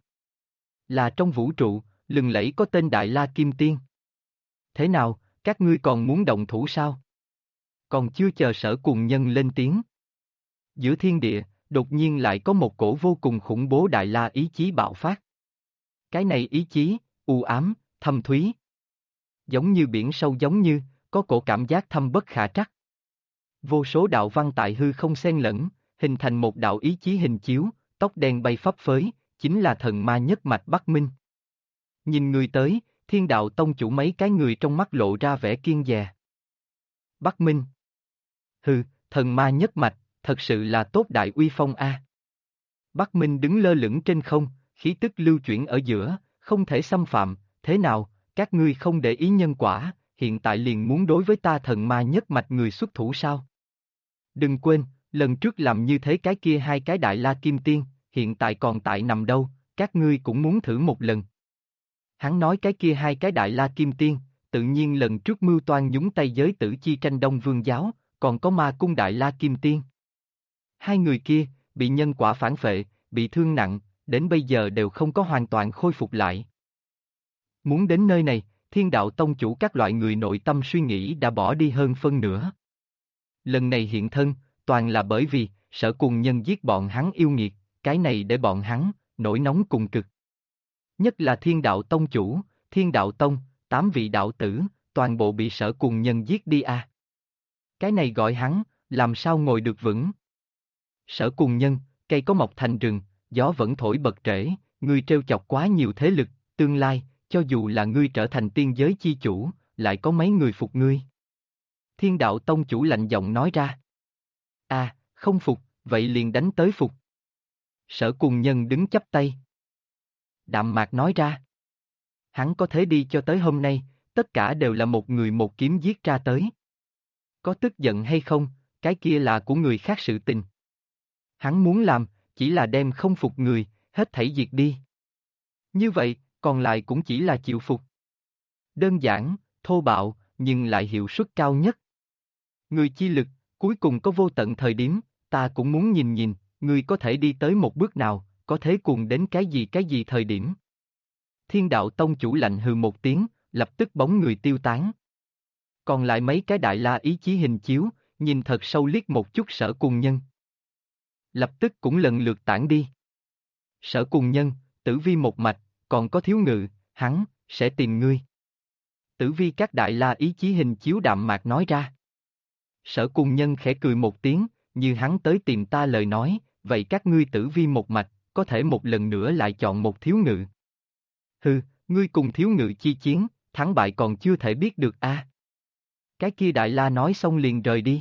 Là trong vũ trụ, lừng lẫy có tên Đại La Kim Tiên. Thế nào, các ngươi còn muốn động thủ sao? Còn chưa chờ Sở Cùng Nhân lên tiếng. Giữa thiên địa, đột nhiên lại có một cổ vô cùng khủng bố Đại La ý chí bạo phát. Cái này ý chí, u ám, thâm thúy. Giống như biển sâu giống như, có cổ cảm giác thâm bất khả trắc. Vô số đạo văn tại hư không xen lẫn, hình thành một đạo ý chí hình chiếu, tóc đen bay phấp phới, chính là thần ma nhất mạch Bắc Minh. Nhìn người tới, thiên đạo tông chủ mấy cái người trong mắt lộ ra vẻ kiêng dè. Bắc Minh. Hừ, thần ma nhất mạch, thật sự là tốt đại uy phong a. Bắc Minh đứng lơ lửng trên không, khí tức lưu chuyển ở giữa, không thể xâm phạm, thế nào, các ngươi không để ý nhân quả, hiện tại liền muốn đối với ta thần ma nhất mạch người xuất thủ sao? Đừng quên, lần trước làm như thế cái kia hai cái Đại La Kim Tiên, hiện tại còn tại nằm đâu, các ngươi cũng muốn thử một lần. Hắn nói cái kia hai cái Đại La Kim Tiên, tự nhiên lần trước mưu toan nhúng tay giới tử chi tranh Đông Vương giáo, còn có Ma Cung Đại La Kim Tiên. Hai người kia, bị nhân quả phản phệ, bị thương nặng, đến bây giờ đều không có hoàn toàn khôi phục lại. Muốn đến nơi này, thiên đạo tông chủ các loại người nội tâm suy nghĩ đã bỏ đi hơn phân nửa. Lần này hiện thân, toàn là bởi vì, Sở Cùng Nhân giết bọn hắn yêu nghiệt, cái này để bọn hắn, nổi nóng cùng cực. Nhất là thiên đạo tông chủ, thiên đạo tông, 8 vị đạo tử, toàn bộ bị Sở Cùng Nhân giết đi à. Cái này gọi hắn, làm sao ngồi được vững. Sở Cùng Nhân, cây có mọc thành rừng, gió vẫn thổi bật trễ, ngươi trêu chọc quá nhiều thế lực, tương lai, cho dù là ngươi trở thành tiên giới chi chủ, lại có mấy người phục ngươi. Thiên đạo tông chủ lạnh giọng nói ra. À, không phục, vậy liền đánh tới phục. Sở Cùng Nhân đứng chắp tay. Đạm mạc nói ra. Hắn có thể đi cho tới hôm nay, tất cả đều là một người một kiếm giết ra tới. Có tức giận hay không, cái kia là của người khác sự tình. Hắn muốn làm, chỉ là đem không phục người, hết thảy diệt đi. Như vậy, còn lại cũng chỉ là chịu phục. Đơn giản, thô bạo, nhưng lại hiệu suất cao nhất. Người chi lực, cuối cùng có vô tận thời điểm, ta cũng muốn nhìn nhìn, người có thể đi tới một bước nào, có thể cùng đến cái gì thời điểm. Thiên đạo tông chủ lạnh hừ một tiếng, lập tức bóng người tiêu tán. Còn lại mấy cái Đại La ý chí hình chiếu, nhìn thật sâu liếc một chút Sở Cùng Nhân. Lập tức cũng lần lượt tản đi. Sở Cùng Nhân, Tử Vi một mạch, còn có Thiếu Ngự, hắn, sẽ tìm ngươi. Tử Vi các Đại La ý chí hình chiếu đạm mạc nói ra. Sở Cùng Nhân khẽ cười một tiếng, như hắn tới tìm ta lời nói, vậy các ngươi Tử Vi một mạch, có thể một lần nữa lại chọn một Thiếu Ngự. Hừ, ngươi cùng Thiếu Ngự chi chiến, thắng bại còn chưa thể biết được a. Cái kia Đại La nói xong liền rời đi.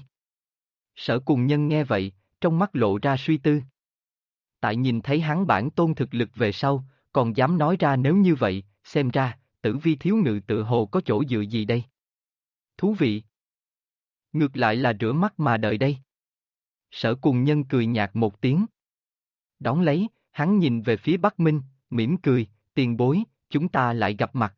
Sở Cùng Nhân nghe vậy, trong mắt lộ ra suy tư. Tại nhìn thấy hắn bản tôn thực lực về sau, còn dám nói ra nếu như vậy, xem ra, Tử Vi Thiếu Ngự tự hồ có chỗ dựa gì đây? Thú vị. Ngược lại là rửa mắt mà đợi đây. Sở Cùng Nhân cười nhạt một tiếng. Đón lấy, hắn nhìn về phía Bắc Minh, mỉm cười, tiền bối, chúng ta lại gặp mặt.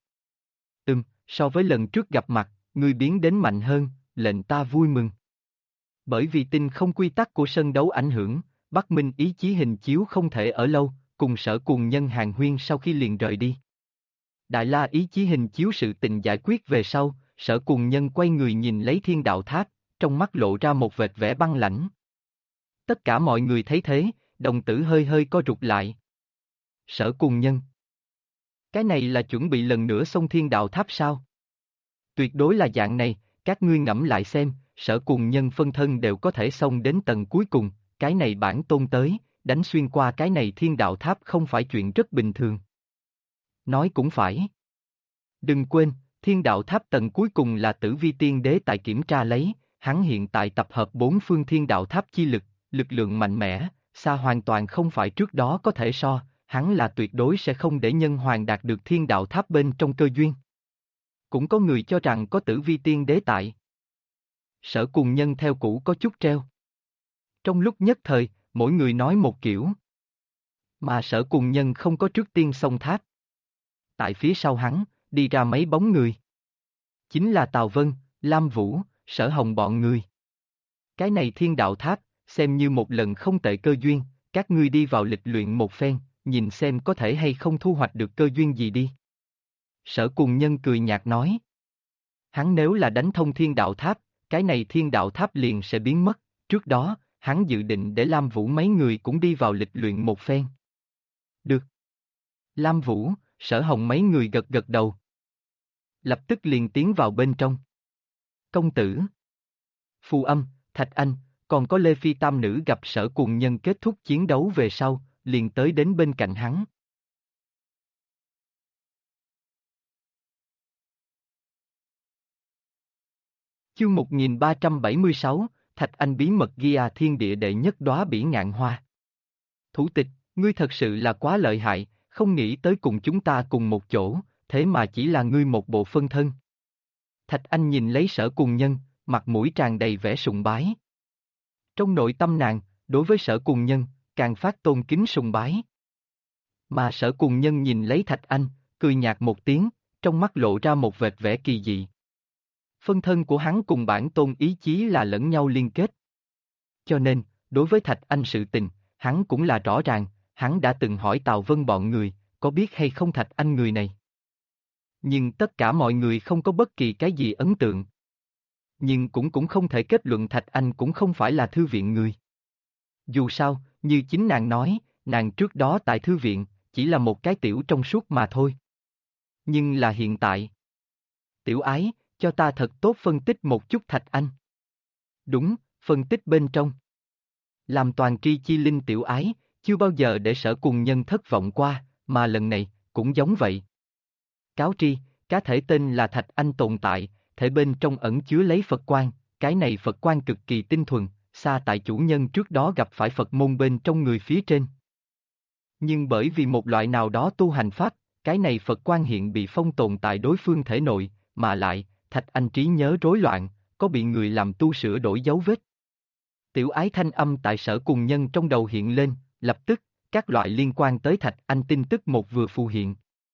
So với lần trước gặp mặt, ngươi biến đến mạnh hơn, lệnh ta vui mừng. Bởi vì tinh không quy tắc của sân đấu ảnh hưởng, Bắc Minh ý chí hình chiếu không thể ở lâu, cùng Sở Cùng Nhân hàn huyên sau khi liền rời đi. Đại La ý chí hình chiếu sự tình giải quyết về sau, Sở Cùng Nhân quay người nhìn lấy thiên đạo tháp, trong mắt lộ ra một vệt vẻ băng lãnh. Tất cả mọi người thấy thế, đồng tử hơi hơi co rụt lại. Sở Cùng Nhân. Cái này là chuẩn bị lần nữa xông thiên đạo tháp sao? Tuyệt đối là dạng này, các ngươi ngẫm lại xem, Sở Cùng Nhân phân thân đều có thể xông đến tầng cuối cùng, cái này bản tôn tới, đánh xuyên qua cái này thiên đạo tháp không phải chuyện rất bình thường. Nói cũng phải. Đừng quên, thiên đạo tháp tầng cuối cùng là Tử Vi Tiên Đế tại kiểm tra lấy, hắn hiện tại tập hợp 4 phương thiên đạo tháp chi lực, lực lượng mạnh mẽ, xa hoàn toàn không phải trước đó có thể so, hắn là tuyệt đối sẽ không để nhân hoàng đạt được thiên đạo tháp bên trong cơ duyên. Cũng có người cho rằng có Tử Vi Tiên Đế tại. Sở Cùng Nhân theo cũ có chút treo. Trong lúc nhất thời, mỗi người nói một kiểu. Mà Sở Cùng Nhân không có trước tiên xông tháp. Tại phía sau hắn, đi ra mấy bóng người. Chính là Tào Vân, Lam Vũ, Sở Hồng bọn người. Cái này thiên đạo tháp, xem như một lần không tệ cơ duyên, các ngươi đi vào lịch luyện một phen, nhìn xem có thể hay không thu hoạch được cơ duyên gì đi. Sở Cùng Nhân cười nhạt nói. Hắn nếu là đánh thông thiên đạo tháp, cái này thiên đạo tháp liền sẽ biến mất, trước đó, hắn dự định để Lam Vũ mấy người cũng đi vào lịch luyện một phen. Được. Lam Vũ, Sở Hồng mấy người gật gật đầu. Lập tức liền tiến vào bên trong. Công tử. Phù Âm, Thạch Anh, còn có Lê Phi tam nữ gặp Sở Cùng Nhân kết thúc chiến đấu về sau, liền tới đến bên cạnh hắn. Chương 1376, Thạch Anh bí mật ghi thiên địa đệ nhất đóa bỉ ngạn hoa. Thủ tịch, ngươi thật sự là quá lợi hại, không nghĩ tới cùng chúng ta cùng một chỗ, thế mà chỉ là ngươi một bộ phân thân. Thạch Anh nhìn lấy Sở Cùng Nhân, mặt mũi tràn đầy vẻ sùng bái. Trong nội tâm nàng, đối với Sở Cùng Nhân, càng phát tôn kính sùng bái. Mà Sở Cùng Nhân nhìn lấy Thạch Anh, cười nhạt một tiếng, trong mắt lộ ra một vệt vẻ kỳ dị. Phân thân của hắn cùng bản tôn ý chí là lẫn nhau liên kết. Cho nên, đối với Thạch Anh sự tình, hắn cũng là rõ ràng, hắn đã từng hỏi Tào Vân bọn người, có biết hay không Thạch Anh người này. Nhưng tất cả mọi người không có bất kỳ cái gì ấn tượng. Nhưng cũng không thể kết luận Thạch Anh cũng không phải là thư viện người. Dù sao, như chính nàng nói, nàng trước đó tại thư viện, chỉ là một cái tiểu trong suốt mà thôi. Nhưng là hiện tại. Tiểu ái, cho ta thật tốt phân tích một chút Thạch Anh. Đúng, phân tích bên trong. Làm toàn tri chi linh tiểu ái, chưa bao giờ để Sở Cùng Nhân thất vọng qua, mà lần này, cũng giống vậy. Cáo tri, cá thể tên là Thạch Anh tồn tại, thể bên trong ẩn chứa lấy Phật quang, cái này Phật quang cực kỳ tinh thuần, xa tại chủ nhân trước đó gặp phải Phật môn bên trong người phía trên. Nhưng bởi vì một loại nào đó tu hành pháp, cái này Phật quang hiện bị phong tồn tại đối phương thể nội, mà lại, Thạch Anh trí nhớ rối loạn, có bị người làm tu sửa đổi dấu vết. Tiểu ái thanh âm tại Sở Cùng Nhân trong đầu hiện lên, lập tức, các loại liên quan tới Thạch Anh tin tức một vừa phù hiện.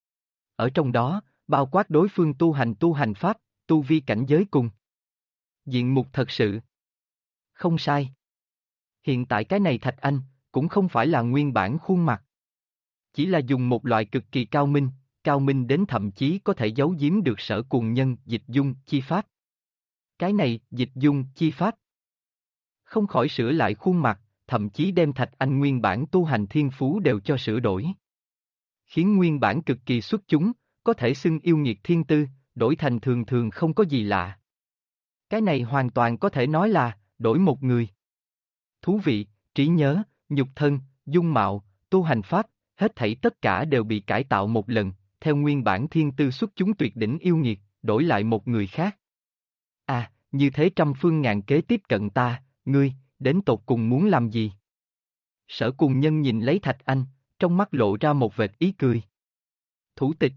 Ở trong đó, bao quát đối phương tu hành pháp, tu vi cảnh giới cùng. Diện mục thật sự. Không sai. Hiện tại cái này Thạch Anh, cũng không phải là nguyên bản khuôn mặt. Chỉ là dùng một loại cực kỳ cao minh đến thậm chí có thể giấu giếm được Sở Cùng Nhân dịch dung chi pháp. Cái này, dịch dung chi pháp. Không khỏi sửa lại khuôn mặt, thậm chí đem Thạch Anh nguyên bản tu hành thiên phú đều cho sửa đổi. Khiến nguyên bản cực kỳ xuất chúng, có thể xưng yêu nghiệt thiên tư, đổi thành thường thường không có gì lạ. Cái này hoàn toàn có thể nói là, đổi một người. Thú vị, trí nhớ, nhục thân, dung mạo, tu hành pháp, hết thảy tất cả đều bị cải tạo một lần, theo nguyên bản thiên tư xuất chúng tuyệt đỉnh yêu nghiệt, đổi lại một người khác. À, như thế trăm phương ngàn kế tiếp cận ta, ngươi, đến tột cùng muốn làm gì? Sở Cùng Nhân nhìn lấy Thạch Anh, trong mắt lộ ra một vệt ý cười. Thủ tịch.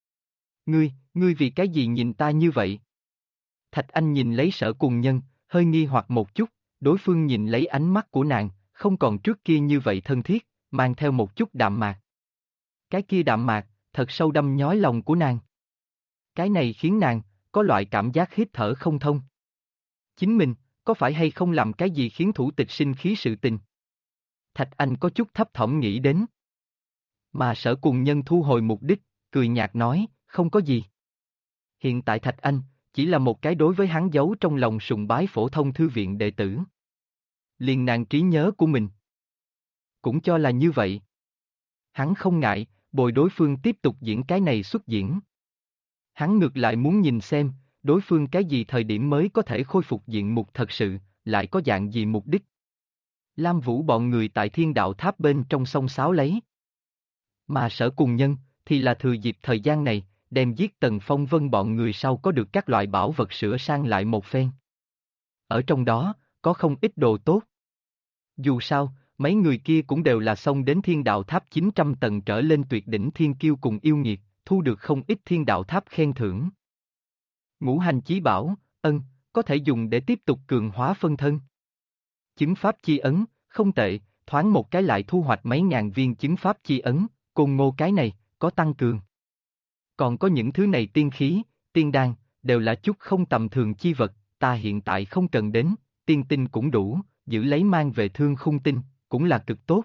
Ngươi vì cái gì nhìn ta như vậy? Thạch Anh nhìn lấy Sở Cùng Nhân, hơi nghi hoặc một chút, đối phương nhìn lấy ánh mắt của nàng, không còn trước kia như vậy thân thiết, mang theo một chút đạm mạc. Cái kia đạm mạc, thật sâu đâm nhói lòng của nàng. Cái này khiến nàng, có loại cảm giác hít thở không thông. Chính mình, có phải hay không làm cái gì khiến thủ tịch sinh khí sự tình? Thạch Anh có chút thấp thỏm nghĩ đến. Mà Sở Cùng Nhân thu hồi mục đích, cười nhạt nói, không có gì. Hiện tại Thạch Anh, chỉ là một cái đối với hắn giấu trong lòng sùng bái phổ thông thư viện đệ tử. Liền nàng trí nhớ của mình. Cũng cho là như vậy. Hắn không ngại, bồi đối phương tiếp tục diễn cái này xuất diễn. Hắn ngược lại muốn nhìn xem, đối phương cái gì thời điểm mới có thể khôi phục diện mục thật sự, lại có dạng gì mục đích. Lam Vũ bọn người tại Thiên Đạo Tháp bên trong sông sáo lấy. Mà Sở Cùng Nhân, thì là thừa dịp thời gian này, đem giết Tần Phong Vân bọn người sau có được các loại bảo vật sửa sang lại một phen. Ở trong đó, có không ít đồ tốt. Dù sao, mấy người kia cũng đều là xông đến Thiên Đạo Tháp 900 tầng trở lên tuyệt đỉnh thiên kiêu cùng yêu nghiệt, thu được không ít Thiên Đạo Tháp khen thưởng. Ngũ hành chí bảo, có thể dùng để tiếp tục cường hóa phân thân. Chứng pháp chi ấn, không tệ, thoáng một cái lại thu hoạch mấy ngàn viên chứng pháp chi ấn, Côn Ngô cái này, có tăng cường. Còn có những thứ này tiên khí, tiên đan, đều là chút không tầm thường chi vật, ta hiện tại không cần đến, tiên tinh cũng đủ, giữ lấy mang về Thương Khung Tinh, cũng là cực tốt.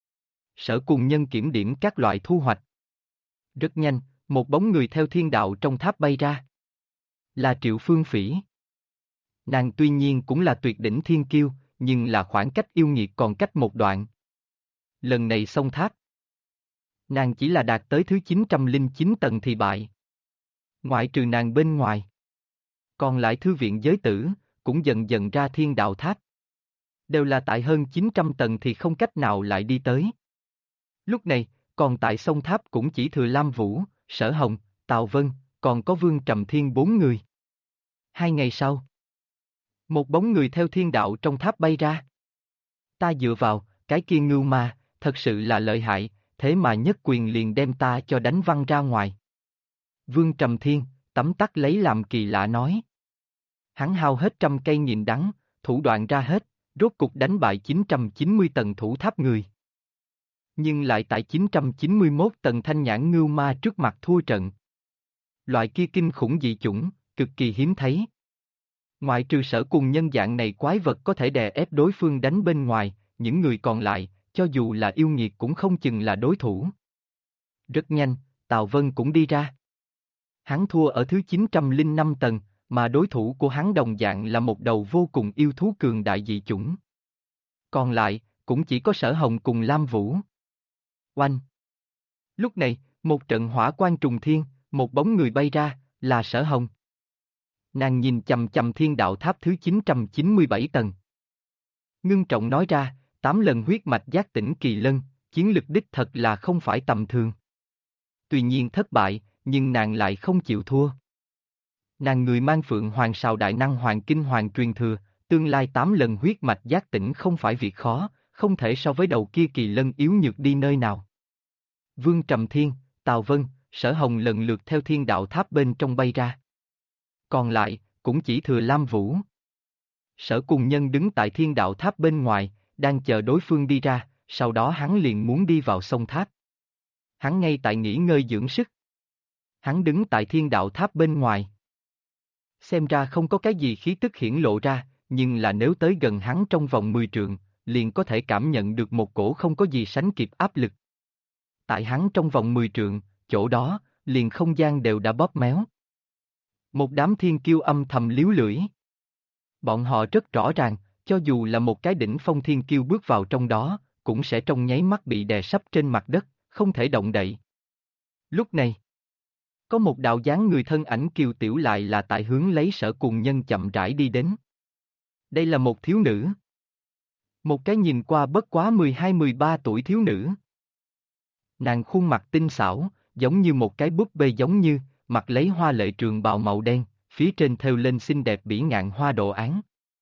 Sở Cùng Nhân kiểm điểm các loại thu hoạch. Rất nhanh, một bóng người theo thiên đạo trong tháp bay ra. Là Triệu Phương Phỉ. Nàng tuy nhiên cũng là tuyệt đỉnh thiên kiêu, nhưng là khoảng cách yêu nghiệt còn cách một đoạn. Lần này xông tháp. Nàng chỉ là đạt tới thứ 909 tầng thì bại. Ngoại trừ nàng bên ngoài. Còn lại thư viện giới tử, cũng dần dần ra thiên đạo tháp. Đều là tại hơn 900 tầng thì không cách nào lại đi tới. Lúc này, còn tại sông tháp cũng chỉ thừa Lam Vũ, Sở Hồng, Tào Vân, còn có Vương Trầm Thiên 4 người. 2 ngày sau, một bóng người theo thiên đạo trong tháp bay ra. Ta dựa vào, cái kia ngưu ma, thật sự là lợi hại, thế mà nhất quyền liền đem ta cho đánh văng ra ngoài. Vương Trầm Thiên, tấm tắc lấy làm kỳ lạ nói. Hắn hao hết 100 cây nghìn đắng, thủ đoạn ra hết, rốt cục đánh bại 990 tầng thủ tháp người. Nhưng lại tại 991 tầng thanh nhãn ngưu ma trước mặt thua trận. Loại kia kinh khủng dị chủng, cực kỳ hiếm thấy. Ngoại trừ Sở Cùng Nhân dạng này quái vật có thể đè ép đối phương đánh bên ngoài, những người còn lại, cho dù là yêu nghiệt cũng không chừng là đối thủ. Rất nhanh, Tào Vân cũng đi ra. Hắn thua ở thứ 905 tầng, mà đối thủ của hắn đồng dạng là một đầu vô cùng yêu thú cường đại dị chủng. Còn lại, cũng chỉ có Sở Hồng cùng Lam Vũ. Oanh! Lúc này, một trận hỏa quang trùng thiên, một bóng người bay ra, là Sở Hồng. Nàng nhìn chằm chằm thiên đạo tháp thứ 997 tầng. Ngưng trọng nói ra, 8 lần huyết mạch giác tỉnh kỳ lân, chiến lực đích thật là không phải tầm thường. Tuy nhiên thất bại, nhưng nàng lại không chịu thua. Nàng người mang Phượng Hoàng Sào đại năng Hoàng Kinh Hoàng truyền thừa, tương lai 8 lần huyết mạch giác tỉnh không phải việc khó, không thể so với đầu kia kỳ lân yếu nhược đi nơi nào. Vương Trầm Thiên, Tào Vân, Sở Hồng lần lượt theo thiên đạo tháp bên trong bay ra. Còn lại, cũng chỉ thừa Lam Vũ. Sở Cùng Nhân đứng tại thiên đạo tháp bên ngoài, đang chờ đối phương đi ra, sau đó hắn liền muốn đi vào sông tháp. Hắn ngay tại nghỉ ngơi dưỡng sức. Hắn đứng tại thiên đạo tháp bên ngoài. Xem ra không có cái gì khí tức hiển lộ ra, nhưng là nếu tới gần hắn trong vòng 10 trượng, liền có thể cảm nhận được một cổ không có gì sánh kịp áp lực. Tại hắn trong vòng 10 trượng, chỗ đó, liền không gian đều đã bóp méo. Một đám thiên kiêu âm thầm líu lưỡi. Bọn họ rất rõ ràng, cho dù là một cái đỉnh phong thiên kiêu bước vào trong đó, cũng sẽ trong nháy mắt bị đè sấp trên mặt đất, không thể động đậy. Lúc này, có một đạo dáng người thân ảnh kiều tiểu lại là tại hướng lấy Sở Cùng Nhân chậm rãi đi đến. Đây là một thiếu nữ. Một cái nhìn qua bất quá 12-13 tuổi thiếu nữ. Nàng khuôn mặt tinh xảo, giống như một cái búp bê giống như, mặc lấy hoa lệ trường bào màu đen, phía trên thêu lên xinh đẹp bỉ ngạn hoa đồ án.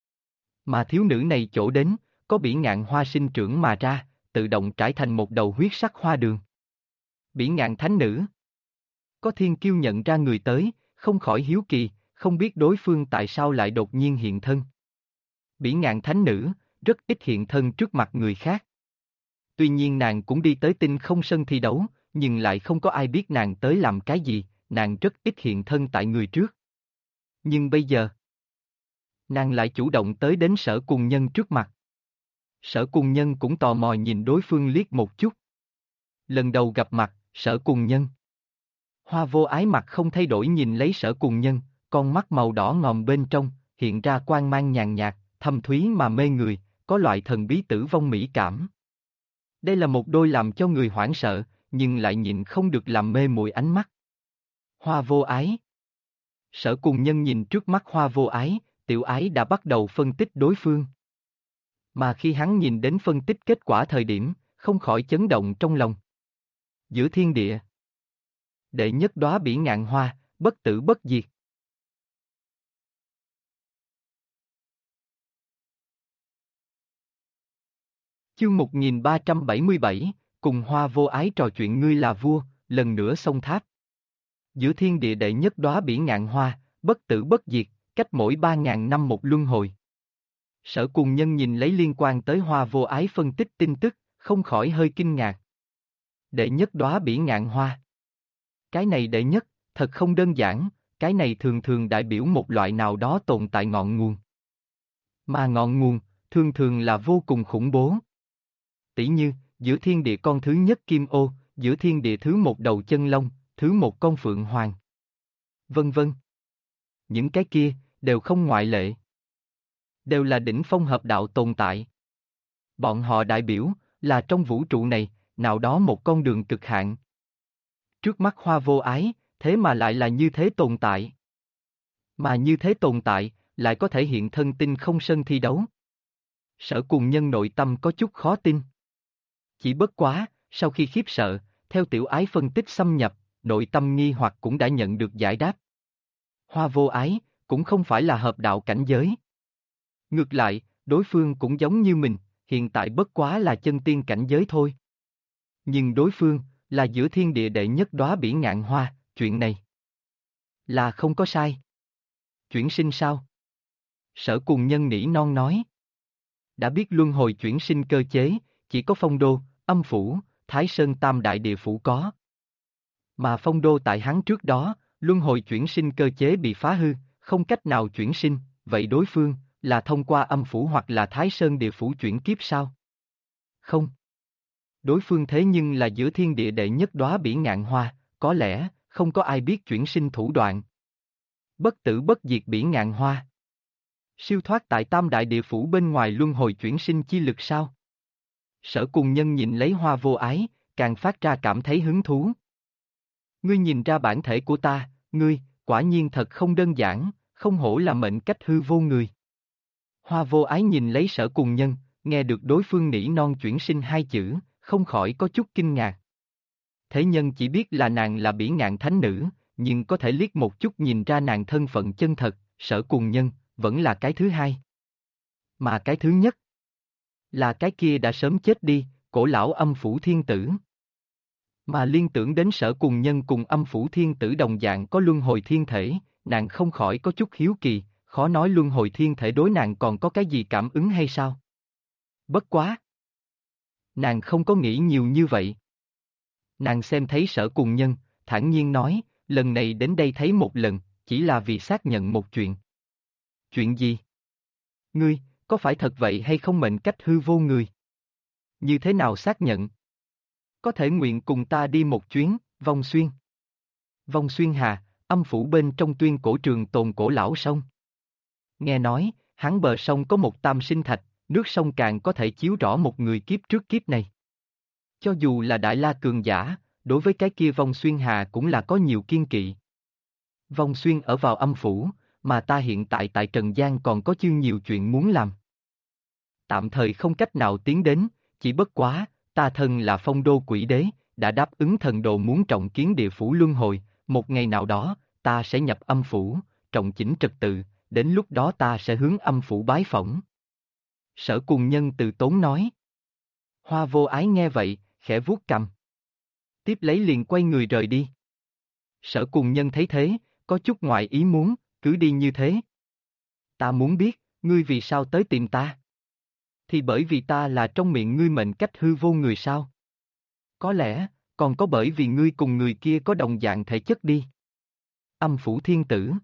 Mà thiếu nữ này chỗ đến, có bỉ ngạn hoa sinh trưởng mà ra, tự động trải thành một đầu huyết sắc hoa đường. Bỉ ngạn thánh nữ. Có thiên kiêu nhận ra người tới, không khỏi hiếu kỳ, không biết đối phương tại sao lại đột nhiên hiện thân. Bỉ ngạn thánh nữ, rất ít hiện thân trước mặt người khác. Tuy nhiên nàng cũng đi tới Tinh Không Sân thi đấu, nhưng lại không có ai biết nàng tới làm cái gì, nàng rất ít hiện thân tại người trước. Nhưng bây giờ, nàng lại chủ động tới đến Sở Cùng Nhân trước mặt. Sở Cùng Nhân cũng tò mò nhìn đối phương liếc một chút. Lần đầu gặp mặt, Sở Cùng Nhân. Hoa Vô Ái mặt không thay đổi nhìn lấy Sở Cùng Nhân, con mắt màu đỏ ngòm bên trong, hiện ra quang mang nhàn nhạt, thâm thúy mà mê người, có loại thần bí tử vong mỹ cảm. Đây là một đôi làm cho người hoảng sợ, nhưng lại nhịn không được làm mê muội ánh mắt. Hoa Vô Ái. Sở Cùng Nhân nhìn trước mắt Hoa Vô Ái, tiểu ái đã bắt đầu phân tích đối phương. Mà khi hắn nhìn đến phân tích kết quả thời điểm, không khỏi chấn động trong lòng. Giữa thiên địa, đệ nhất đóa bỉ ngạn hoa, bất tử bất diệt. Chương 1377, cùng Hoa Vô Ái trò chuyện ngươi là vua, lần nữa xông tháp. Giữa thiên địa đệ nhất đóa bỉ ngạn hoa, bất tử bất diệt, cách mỗi 3.000 năm một luân hồi. Sở Cùng Nhân nhìn lấy liên quan tới Hoa Vô Ái phân tích tin tức, không khỏi hơi kinh ngạc. Đệ nhất đóa bỉ ngạn hoa. Cái này đệ nhất, thật không đơn giản, cái này thường thường đại biểu một loại nào đó tồn tại ngọn nguồn. Mà ngọn nguồn, thường thường là vô cùng khủng bố. Tỉ như, giữa thiên địa con thứ nhất kim ô, giữa thiên địa thứ một đầu chân long, thứ một con phượng hoàng. Vân vân. Những cái kia, đều không ngoại lệ. Đều là đỉnh phong hợp đạo tồn tại. Bọn họ đại biểu, là trong vũ trụ này, nào đó một con đường cực hạn. Trước mắt Hoa Vô Ái, thế mà lại là như thế tồn tại. Mà như thế tồn tại, lại có thể hiện thân tinh không sân thi đấu. Sở Cùng Nhân nội tâm có chút khó tin. Chỉ bất quá, sau khi khiếp sợ, theo tiểu ái phân tích xâm nhập, nội tâm nghi hoặc cũng đã nhận được giải đáp. Hoa Vô Ái, cũng không phải là hợp đạo cảnh giới. Ngược lại, đối phương cũng giống như mình, hiện tại bất quá là chân tiên cảnh giới thôi. Nhưng đối phương, là giữa thiên địa đệ nhất đóa bỉ ngạn hoa, chuyện này là không có sai. Chuyển sinh sao? Sở Cùng Nhân nỉ non nói. Đã biết luân hồi chuyển sinh cơ chế, chỉ có Phong Đô, Âm Phủ, Thái Sơn Tam Đại Địa Phủ có. Mà Phong Đô tại hắn trước đó, luân hồi chuyển sinh cơ chế bị phá hư, không cách nào chuyển sinh, vậy đối phương, là thông qua Âm Phủ hoặc là Thái Sơn Địa Phủ chuyển kiếp sao? Không. Đối phương thế nhưng là giữa thiên địa đệ nhất đóa bỉ ngạn hoa, có lẽ, không có ai biết chuyển sinh thủ đoạn. Bất tử bất diệt bỉ ngạn hoa. Siêu thoát tại Tam Đại Địa Phủ bên ngoài luân hồi chuyển sinh chi lực sao? Sở Cùng Nhân nhìn lấy Hoa Vô Ái, càng phát ra cảm thấy hứng thú. Ngươi nhìn ra bản thể của ta, ngươi, quả nhiên thật không đơn giản, không hổ là mệnh cách hư vô người. Hoa Vô Ái nhìn lấy Sở Cùng Nhân, nghe được đối phương nỉ non chuyển sinh hai chữ, không khỏi có chút kinh ngạc. Thế nhân chỉ biết là nàng là bỉ ngạn thánh nữ, nhưng có thể liếc một chút nhìn ra nàng thân phận chân thật, Sở Cùng Nhân, vẫn là cái thứ hai. Mà cái thứ nhất, là cái kia đã sớm chết đi, cổ lão Âm Phủ Thiên Tử. Mà liên tưởng đến Sở Cùng Nhân cùng Âm Phủ Thiên Tử đồng dạng có luân hồi thiên thể, nàng không khỏi có chút hiếu kỳ, khó nói luân hồi thiên thể đối nàng còn có cái gì cảm ứng hay sao? Bất quá. Nàng không có nghĩ nhiều như vậy. Nàng xem thấy Sở Cùng Nhân, thản nhiên nói, lần này đến đây thấy một lần, chỉ là vì xác nhận một chuyện. Chuyện gì? Ngươi, có phải thật vậy hay không mệnh cách hư vô người? Như thế nào xác nhận? Có thể nguyện cùng ta đi một chuyến, Vong Xuyên. Vong Xuyên Hà, Âm Phủ bên trong Tuyên Cổ Trường Tồn cổ lão sông. Nghe nói, hắn bờ sông có một tam sinh thạch, nước sông càng có thể chiếu rõ một người kiếp trước kiếp này. Cho dù là Đại La cường giả, đối với cái kia Vong Xuyên Hà cũng là có nhiều kiên kỵ. Vong Xuyên ở vào âm phủ, mà ta hiện tại tại Trần gian còn có chương nhiều chuyện muốn làm. Tạm thời không cách nào tiến đến, chỉ bất quá, ta thân là Phong Đô Quỷ Đế, đã đáp ứng thần đồ muốn trọng kiến địa phủ luân hồi, một ngày nào đó, ta sẽ nhập âm phủ, trọng chỉnh trật tự, đến lúc đó ta sẽ hướng âm phủ bái phỏng. Sở Cùng Nhân từ tốn nói. Hoa Vô Ái nghe vậy, khẽ vuốt cằm. Tiếp lấy liền quay người rời đi. Sở Cùng Nhân thấy thế, có chút ngoài ý muốn, cứ đi như thế. Ta muốn biết, ngươi vì sao tới tìm ta? Thì bởi vì ta là trong miệng ngươi mệnh cách hư vô người sao? Có lẽ, còn có bởi vì ngươi cùng người kia có đồng dạng thể chất đi. Âm Phủ Thiên Tử.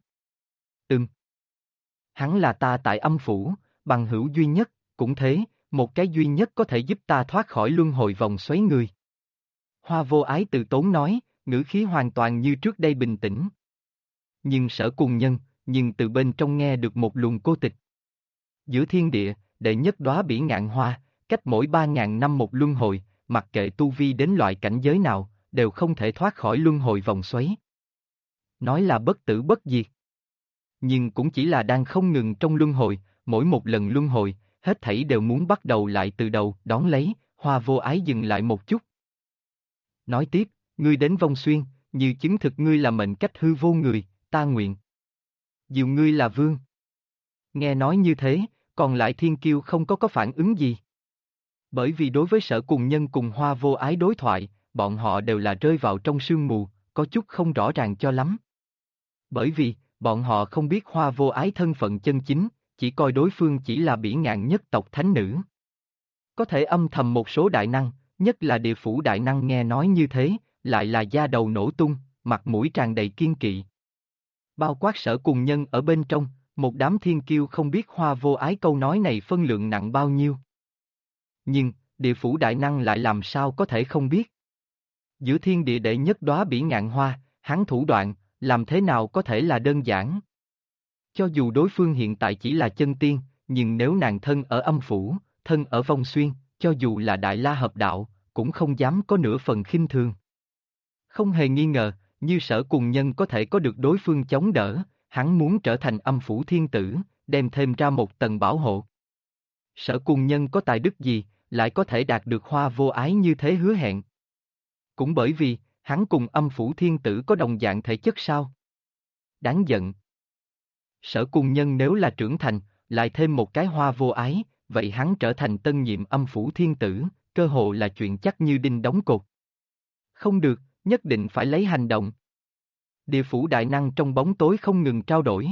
Hắn là ta tại âm phủ, bằng hữu duy nhất, cũng thế, một cái duy nhất có thể giúp ta thoát khỏi luân hồi vòng xoáy người. Hoa Vô Ái từ tốn nói, ngữ khí hoàn toàn như trước đây bình tĩnh. Nhưng Sở Cùng Nhân, nhưng từ bên trong nghe được một luồng cô tịch. Giữa thiên địa, đệ nhất đóa bỉ ngạn hoa, cách mỗi 3.000 năm một luân hồi, mặc kệ tu vi đến loại cảnh giới nào, đều không thể thoát khỏi luân hồi vòng xoáy. Nói là bất tử bất diệt. Nhưng cũng chỉ là đang không ngừng trong luân hồi, mỗi một lần luân hồi, hết thảy đều muốn bắt đầu lại từ đầu, đón lấy, Hoa Vô Ái dừng lại một chút. Nói tiếp, ngươi đến Vong Xuyên, như chứng thực ngươi là mệnh cách hư vô người, ta nguyện. Diệu ngươi là vương. Nghe nói như thế, còn lại thiên kiêu không có phản ứng gì. Bởi vì đối với Sở Cùng Nhân cùng Hoa Vô Ái đối thoại, bọn họ đều là rơi vào trong sương mù, có chút không rõ ràng cho lắm. Bởi vì, bọn họ không biết Hoa Vô Ái thân phận chân chính, chỉ coi đối phương chỉ là bỉ ngạn nhất tộc thánh nữ. Có thể âm thầm một số đại năng, nhất là địa phủ đại năng nghe nói như thế, lại là da đầu nổ tung, mặt mũi tràn đầy kiên kỵ. Bao quát Sở Cùng Nhân ở bên trong, một đám thiên kiêu không biết Hoa Vô Ái câu nói này phân lượng nặng bao nhiêu. Nhưng, địa phủ đại năng lại làm sao có thể không biết. Giữa thiên địa đệ nhất đóa bỉ ngạn hoa, hắn thủ đoạn, làm thế nào có thể là đơn giản. Cho dù đối phương hiện tại chỉ là chân tiên, nhưng nếu nàng thân ở âm phủ, thân ở vong xuyên, cho dù là đại la hợp đạo, cũng không dám có nửa phần khinh thường. Không hề nghi ngờ, như Sở Cùng Nhân có thể có được đối phương chống đỡ, hắn muốn trở thành âm phủ thiên tử, đem thêm ra một tầng bảo hộ. Sở Cùng Nhân có tài đức gì, lại có thể đạt được Hoa Vô Ái như thế hứa hẹn. Cũng bởi vì, hắn cùng âm phủ thiên tử có đồng dạng thể chất sao? Đáng giận. Sở Cùng Nhân nếu là trưởng thành, lại thêm một cái Hoa Vô Ái, vậy hắn trở thành tân nhiệm âm phủ thiên tử, cơ hồ là chuyện chắc như đinh đóng cột. Không được, nhất định phải lấy hành động. Địa phủ đại năng trong bóng tối không ngừng trao đổi.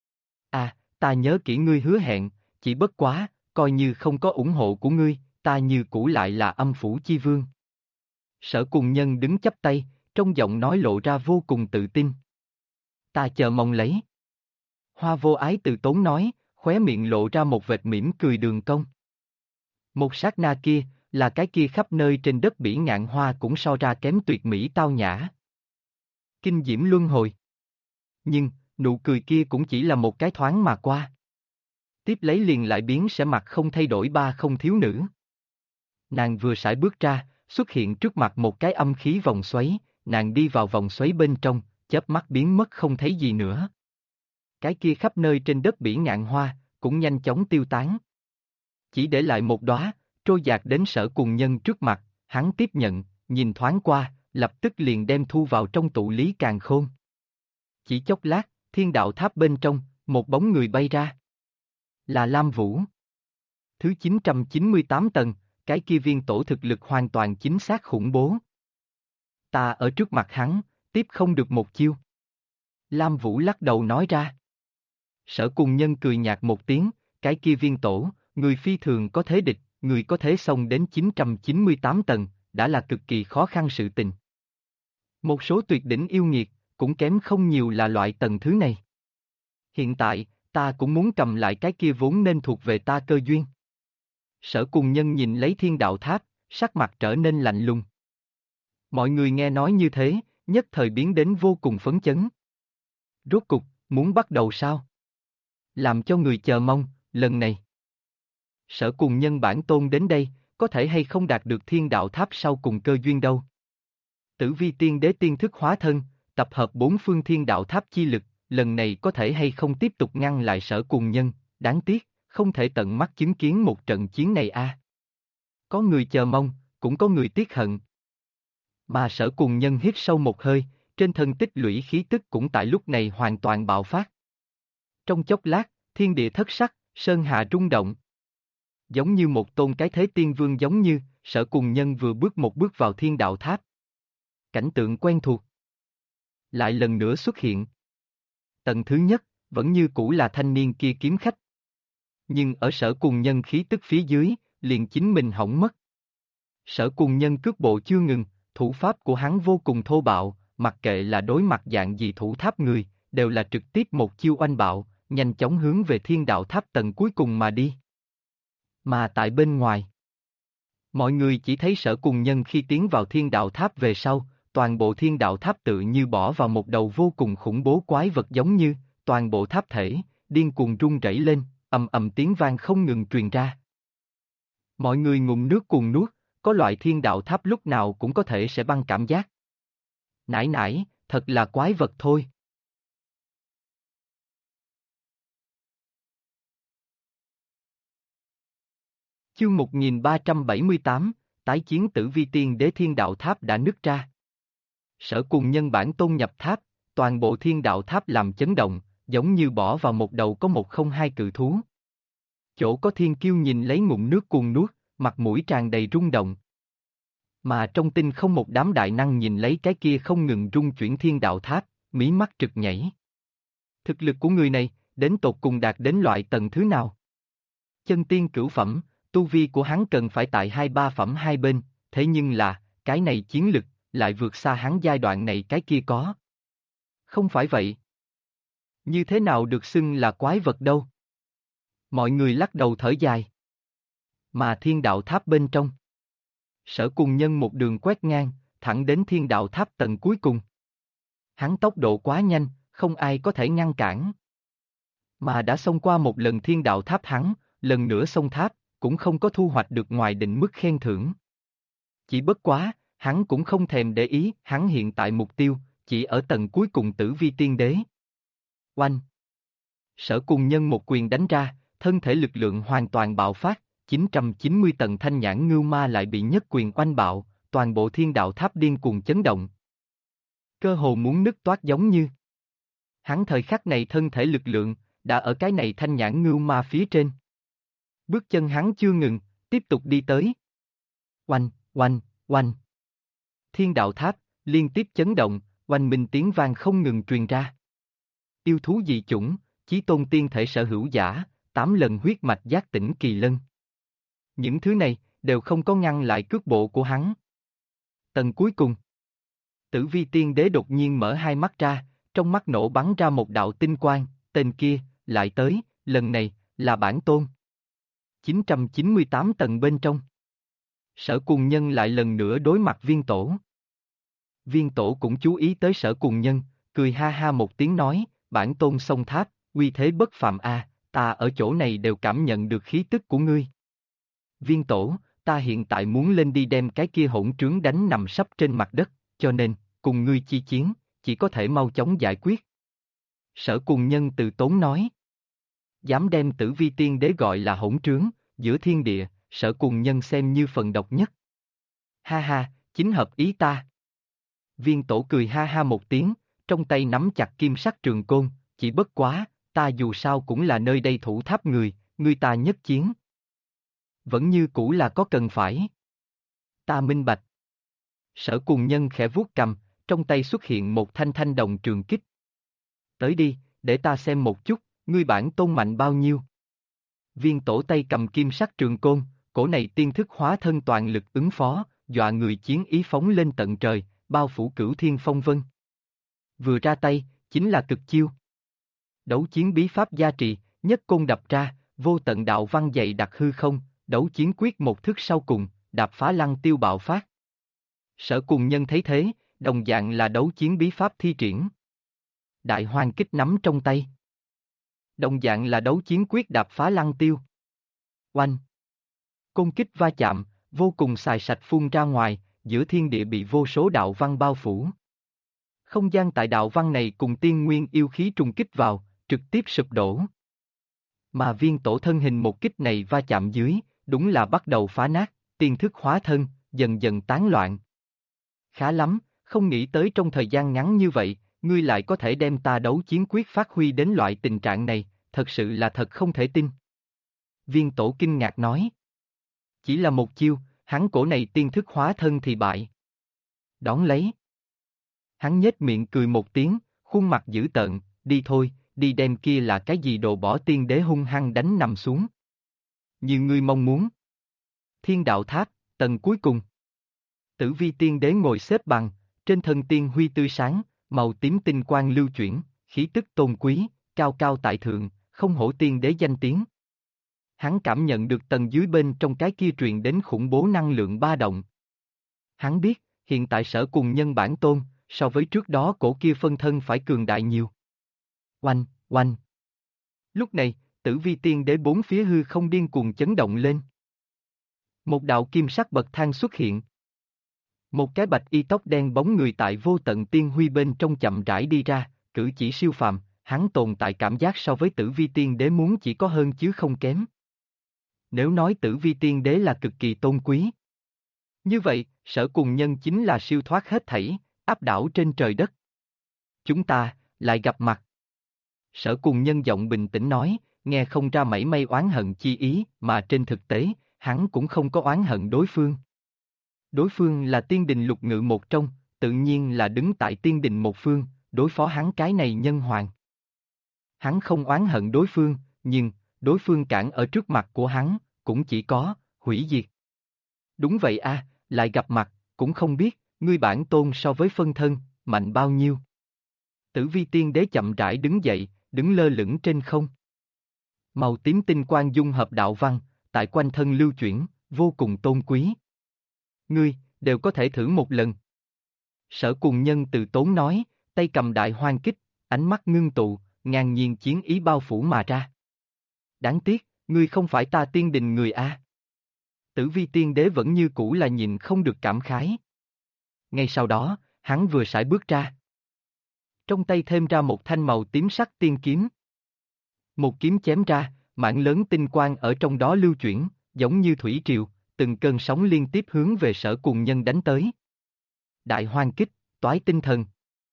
À, ta nhớ kỹ ngươi hứa hẹn, chỉ bất quá, coi như không có ủng hộ của ngươi, ta như cũ lại là âm phủ chi vương. Sở Cùng Nhân đứng chắp tay, trong giọng nói lộ ra vô cùng tự tin. Ta chờ mong lấy. Hoa Vô Ái từ tốn nói, khóe miệng lộ ra một vệt mỉm cười đường cong. Một sát na kia, là cái kia khắp nơi trên đất bỉ ngạn hoa cũng so ra kém tuyệt mỹ tao nhã. Kinh diễm luân hồi. Nhưng, nụ cười kia cũng chỉ là một cái thoáng mà qua. Tiếp lấy liền lại biến sẽ mặt không thay đổi ba không thiếu nữ. Nàng vừa sải bước ra, xuất hiện trước mặt một cái âm khí vòng xoáy, nàng đi vào vòng xoáy bên trong, chớp mắt biến mất không thấy gì nữa. Cái kia khắp nơi trên đất bỉ ngạn hoa, cũng nhanh chóng tiêu tán. Chỉ để lại một đóa, trôi dạt đến Sở Cùng Nhân trước mặt, hắn tiếp nhận, nhìn thoáng qua, lập tức liền đem thu vào trong tụ lý càn khôn. Chỉ chốc lát, thiên đạo tháp bên trong, một bóng người bay ra. Là Lam Vũ. Thứ 998 tầng, cái kia viên tổ thực lực hoàn toàn chính xác khủng bố. Ta ở trước mặt hắn, tiếp không được một chiêu. Lam Vũ lắc đầu nói ra. Sở Cùng Nhân cười nhạt một tiếng, cái kia viên tổ, người phi thường có thế địch, người có thể xông đến 998 tầng, đã là cực kỳ khó khăn sự tình. Một số tuyệt đỉnh yêu nghiệt, cũng kém không nhiều là loại tầng thứ này. Hiện tại, ta cũng muốn cầm lại cái kia vốn nên thuộc về ta cơ duyên. Sở Cùng Nhân nhìn lấy thiên đạo tháp, sắc mặt trở nên lạnh lùng. Mọi người nghe nói như thế, nhất thời biến đến vô cùng phấn chấn. Rốt cục, muốn bắt đầu sao? Làm cho người chờ mong, lần này. Sở Cùng Nhân bản tôn đến đây, có thể hay không đạt được thiên đạo tháp sau cùng cơ duyên đâu. Tử Vi Tiên Đế tiên thức hóa thân, tập hợp bốn phương thiên đạo tháp chi lực, lần này có thể hay không tiếp tục ngăn lại Sở Cùng Nhân, đáng tiếc, không thể tận mắt chứng kiến một trận chiến này a. Có người chờ mong, cũng có người tiếc hận. Mà Sở Cùng Nhân hít sâu một hơi, trên thân tích lũy khí tức cũng tại lúc này hoàn toàn bạo phát. Trong chốc lát, thiên địa thất sắc, sơn hạ rung động. Giống như một tôn cái thế tiên vương giống như, Sở Cùng Nhân vừa bước một bước vào thiên đạo tháp. Cảnh tượng quen thuộc. Lại lần nữa xuất hiện. Tầng thứ nhất, vẫn như cũ là thanh niên kia kiếm khách. Nhưng ở Sở Cùng Nhân khí tức phía dưới, liền chính mình hỏng mất. Sở Cùng Nhân cước bộ chưa ngừng, thủ pháp của hắn vô cùng thô bạo, mặc kệ là đối mặt dạng gì thủ tháp người, đều là trực tiếp một chiêu oanh bạo, nhanh chóng hướng về thiên đạo tháp tầng cuối cùng mà đi. Mà tại bên ngoài, mọi người chỉ thấy Sở Cùng Nhân khi tiến vào thiên đạo tháp về sau, toàn bộ thiên đạo tháp tự như bỏ vào một đầu vô cùng khủng bố quái vật giống như, toàn bộ tháp thể, điên cuồng rung rẩy lên, ầm ầm tiếng vang không ngừng truyền ra. Mọi người ngụm nước cuồng nuốt, có loại thiên đạo tháp lúc nào cũng có thể sẽ băng cảm giác. Nãi nãi, thật là quái vật thôi. Chương 1378, tái chiến Tử Vi Tiên Đế thiên đạo tháp đã nứt ra. Sở Cùng Nhân bản tôn nhập tháp, toàn bộ thiên đạo tháp làm chấn động, giống như bỏ vào một đầu có một không hai cự thú. Chỗ có thiên kiêu nhìn lấy ngụm nước cuồng nuốt, mặt mũi tràn đầy rung động. Mà trong tinh không một đám đại năng nhìn lấy cái kia không ngừng rung chuyển thiên đạo tháp, mí mắt trực nhảy. Thực lực của người này, đến tột cùng đạt đến loại tầng thứ nào? Chân tiên cửu phẩm, tu vi của hắn cần phải tại 2-3 phẩm hai bên, thế nhưng là, cái này chiến lực, lại vượt xa hắn giai đoạn này cái kia có. Không phải vậy. Như thế nào được xưng là quái vật đâu? Mọi người lắc đầu thở dài. Mà thiên đạo tháp bên trong. Sở Cùng Nhân một đường quét ngang, thẳng đến thiên đạo tháp tầng cuối cùng. Hắn tốc độ quá nhanh, không ai có thể ngăn cản. Mà đã xông qua một lần thiên đạo tháp hắn, lần nữa xông tháp, cũng không có thu hoạch được ngoài định mức khen thưởng. Chỉ bất quá, hắn cũng không thèm để ý, hắn hiện tại mục tiêu, chỉ ở tầng cuối cùng Tử Vi Tiên Đế. Oanh! Sở Cùng Nhân một quyền đánh ra, thân thể lực lượng hoàn toàn bạo phát, 990 tầng thanh nhãn ngưu ma lại bị nhất quyền oanh bạo, toàn bộ thiên đạo tháp điên cuồng chấn động. Cơ hồ muốn nứt toát giống như. Hắn thời khắc này thân thể lực lượng, đã ở cái này thanh nhãn ngưu ma phía trên. Bước chân hắn chưa ngừng, tiếp tục đi tới. Oanh, oanh, oanh. Thiên đạo tháp, liên tiếp chấn động, oanh minh tiếng vang không ngừng truyền ra. Yêu thú dị chủng, chí tôn tiên thể sở hữu giả, 8 lần huyết mạch giác tỉnh kỳ lân. Những thứ này, đều không có ngăn lại cước bộ của hắn. Tầng cuối cùng. Tử Vi Tiên Đế đột nhiên mở hai mắt ra, trong mắt nổ bắn ra một đạo tinh quang, tên kia, lại tới, lần này, là bản tôn. 998 tầng bên trong. Sở Cùng Nhân lại lần nữa đối mặt Viên Tổ. Viên Tổ cũng chú ý tới Sở Cùng Nhân, cười ha ha một tiếng nói, bản tôn sông tháp, uy thế bất phàm a, ta ở chỗ này đều cảm nhận được khí tức của ngươi. Viên Tổ, ta hiện tại muốn lên đi đem cái kia hỗn trướng đánh nằm sấp trên mặt đất, cho nên, cùng ngươi chi chiến, chỉ có thể mau chóng giải quyết. Sở Cùng Nhân từ tốn nói. Dám đem Tử Vi Tiên Đế gọi là hỗn trướng, giữa thiên địa, Sở Cùng Nhân xem như phần độc nhất. Ha ha, chính hợp ý ta. Viên Tổ cười ha ha một tiếng, trong tay nắm chặt kim sắc trường côn, chỉ bất quá, ta dù sao cũng là nơi đây thủ tháp người, ngươi ta nhất chiến. Vẫn như cũ là có cần phải. Ta minh bạch. Sở Cùng Nhân khẽ vuốt cầm, trong tay xuất hiện một thanh thanh đồng trường kích. Tới đi, để ta xem một chút, ngươi bản tôn mạnh bao nhiêu. Viên Tổ tay cầm kim sắc trường côn, cổ này tiên thức hóa thân toàn lực ứng phó, dọa người chiến ý phóng lên tận trời, bao phủ cửu thiên phong vân. Vừa ra tay, chính là cực chiêu. Đấu chiến bí pháp gia trì, nhất côn đập ra, vô tận đạo văn dày đặc hư không, đấu chiến quyết một thức sau cùng, đạp phá lăng tiêu bạo phát. Sở Cùng Nhân thấy thế, đồng dạng là đấu chiến bí pháp thi triển. Đại Hoang Kích nắm trong tay. Đồng dạng là đấu chiến quyết đạp phá lăng tiêu. Oanh! Côn kích va chạm, vô cùng xài sạch phun ra ngoài, giữa thiên địa bị vô số đạo văn bao phủ. Không gian tại đạo văn này cùng tiên nguyên yêu khí trùng kích vào, trực tiếp sụp đổ. Mà Viên Tổ thân hình một kích này va chạm dưới, đúng là bắt đầu phá nát, tiên thức hóa thân, dần dần tán loạn. Khá lắm, không nghĩ tới trong thời gian ngắn như vậy, ngươi lại có thể đem ta đấu chiến quyết phát huy đến loại tình trạng này, thật sự là thật không thể tin. Viên Tổ kinh ngạc nói. Chỉ là một chiêu, hắn cổ này tiên thức hóa thân thì bại. Đón lấy. Hắn nhếch miệng cười một tiếng, khuôn mặt dữ tợn, đi thôi, đi đem kia là cái gì đồ bỏ tiên đế hung hăng đánh nằm xuống. Như ngươi mong muốn. Thiên đạo tháp, tầng cuối cùng. Tử Vi Tiên Đế ngồi xếp bằng, trên thân tiên huy tươi sáng, màu tím tinh quang lưu chuyển, khí tức tôn quý, cao cao tại thượng, không hổ tiên đế danh tiếng. Hắn cảm nhận được tầng dưới bên trong cái kia truyền đến khủng bố năng lượng ba động. Hắn biết, hiện tại Sở Cùng Nhân bản tôn, so với trước đó cổ kia phân thân phải cường đại nhiều. Oanh, oanh. Lúc này, Tử Vi Tiên Đế bốn phía hư không điên cuồng chấn động lên. Một đạo kim sắc bậc thang xuất hiện. Một cái bạch y tóc đen bóng người tại vô tận tiên huy bên trong chậm rãi đi ra, cử chỉ siêu phàm, hắn tồn tại cảm giác so với Tử Vi Tiên Đế muốn chỉ có hơn chứ không kém. Nếu nói Tử Vi Tiên Đế là cực kỳ tôn quý. Như vậy, Sở Cùng Nhân chính là siêu thoát hết thảy, áp đảo trên trời đất. Chúng ta, lại gặp mặt. Sở Cùng Nhân giọng bình tĩnh nói, nghe không ra mảy may oán hận chi ý, mà trên thực tế, hắn cũng không có oán hận đối phương. Đối phương là tiên đình lục ngự một trong, tự nhiên là đứng tại tiên đình một phương, đối phó hắn cái này nhân hoàng. Hắn không oán hận đối phương, nhưng, đối phương cản ở trước mặt của hắn, cũng chỉ có, hủy diệt. Đúng vậy a, lại gặp mặt, cũng không biết, ngươi bản tôn so với phân thân, mạnh bao nhiêu. Tử Vi Tiên Đế chậm rãi đứng dậy, đứng lơ lửng trên không. Màu tím tinh quang dung hợp đạo văn, tại quanh thân lưu chuyển, vô cùng tôn quý. Ngươi, đều có thể thử một lần. Sở Cùng Nhân từ tốn nói, tay cầm đại hoang kích, ánh mắt ngưng tụ, ngang nhiên chiến ý bao phủ mà ra. Đáng tiếc, ngươi không phải ta tiên đình người a. Tử Vi tiên đế vẫn như cũ là nhìn không được cảm khái. Ngay sau đó, hắn vừa sải bước ra. Trong tay thêm ra một thanh màu tím sắc tiên kiếm. Một kiếm chém ra, mảng lớn tinh quang ở trong đó lưu chuyển, giống như thủy triều, từng cơn sóng liên tiếp hướng về Sở Cùng Nhân đánh tới. Đại hoang kích, toái tinh thần.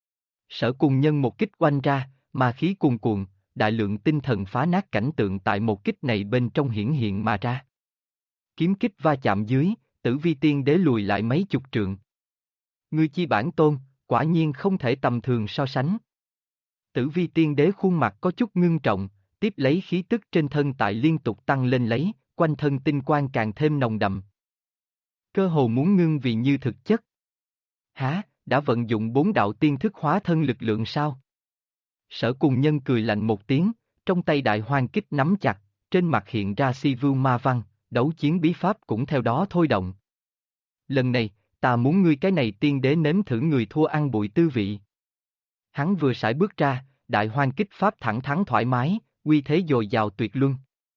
Sở Cùng Nhân một kích oanh ra, ma khí cuồn cuộn, đại lượng tinh thần phá nát cảnh tượng tại một kích này bên trong hiển hiện mà ra. Kiếm kích va chạm dưới, Tử Vi tiên đế lùi lại mấy chục trượng. Ngươi chi bản tôn, quả nhiên không thể tầm thường so sánh. Tử Vi tiên đế khuôn mặt có chút ngưng trọng, tiếp lấy khí tức trên thân tại liên tục tăng lên lấy, quanh thân tinh quang càng thêm nồng đậm. Cơ hồ muốn ngưng vì như thực chất. Hả, đã vận dụng 4 đạo tiên thức hóa thân lực lượng sao? Sở Cùng Nhân cười lạnh một tiếng, trong tay đại hoang kích nắm chặt, trên mặt hiện ra si vưu ma văn, đấu chiến bí pháp cũng theo đó thôi động. Lần này, ta muốn ngươi cái này tiên đế nếm thử người thua ăn bụi tư vị. Hắn vừa sải bước ra, đại hoang kích pháp thẳng thắn thoải mái, uy thế dồi dào tuyệt luân.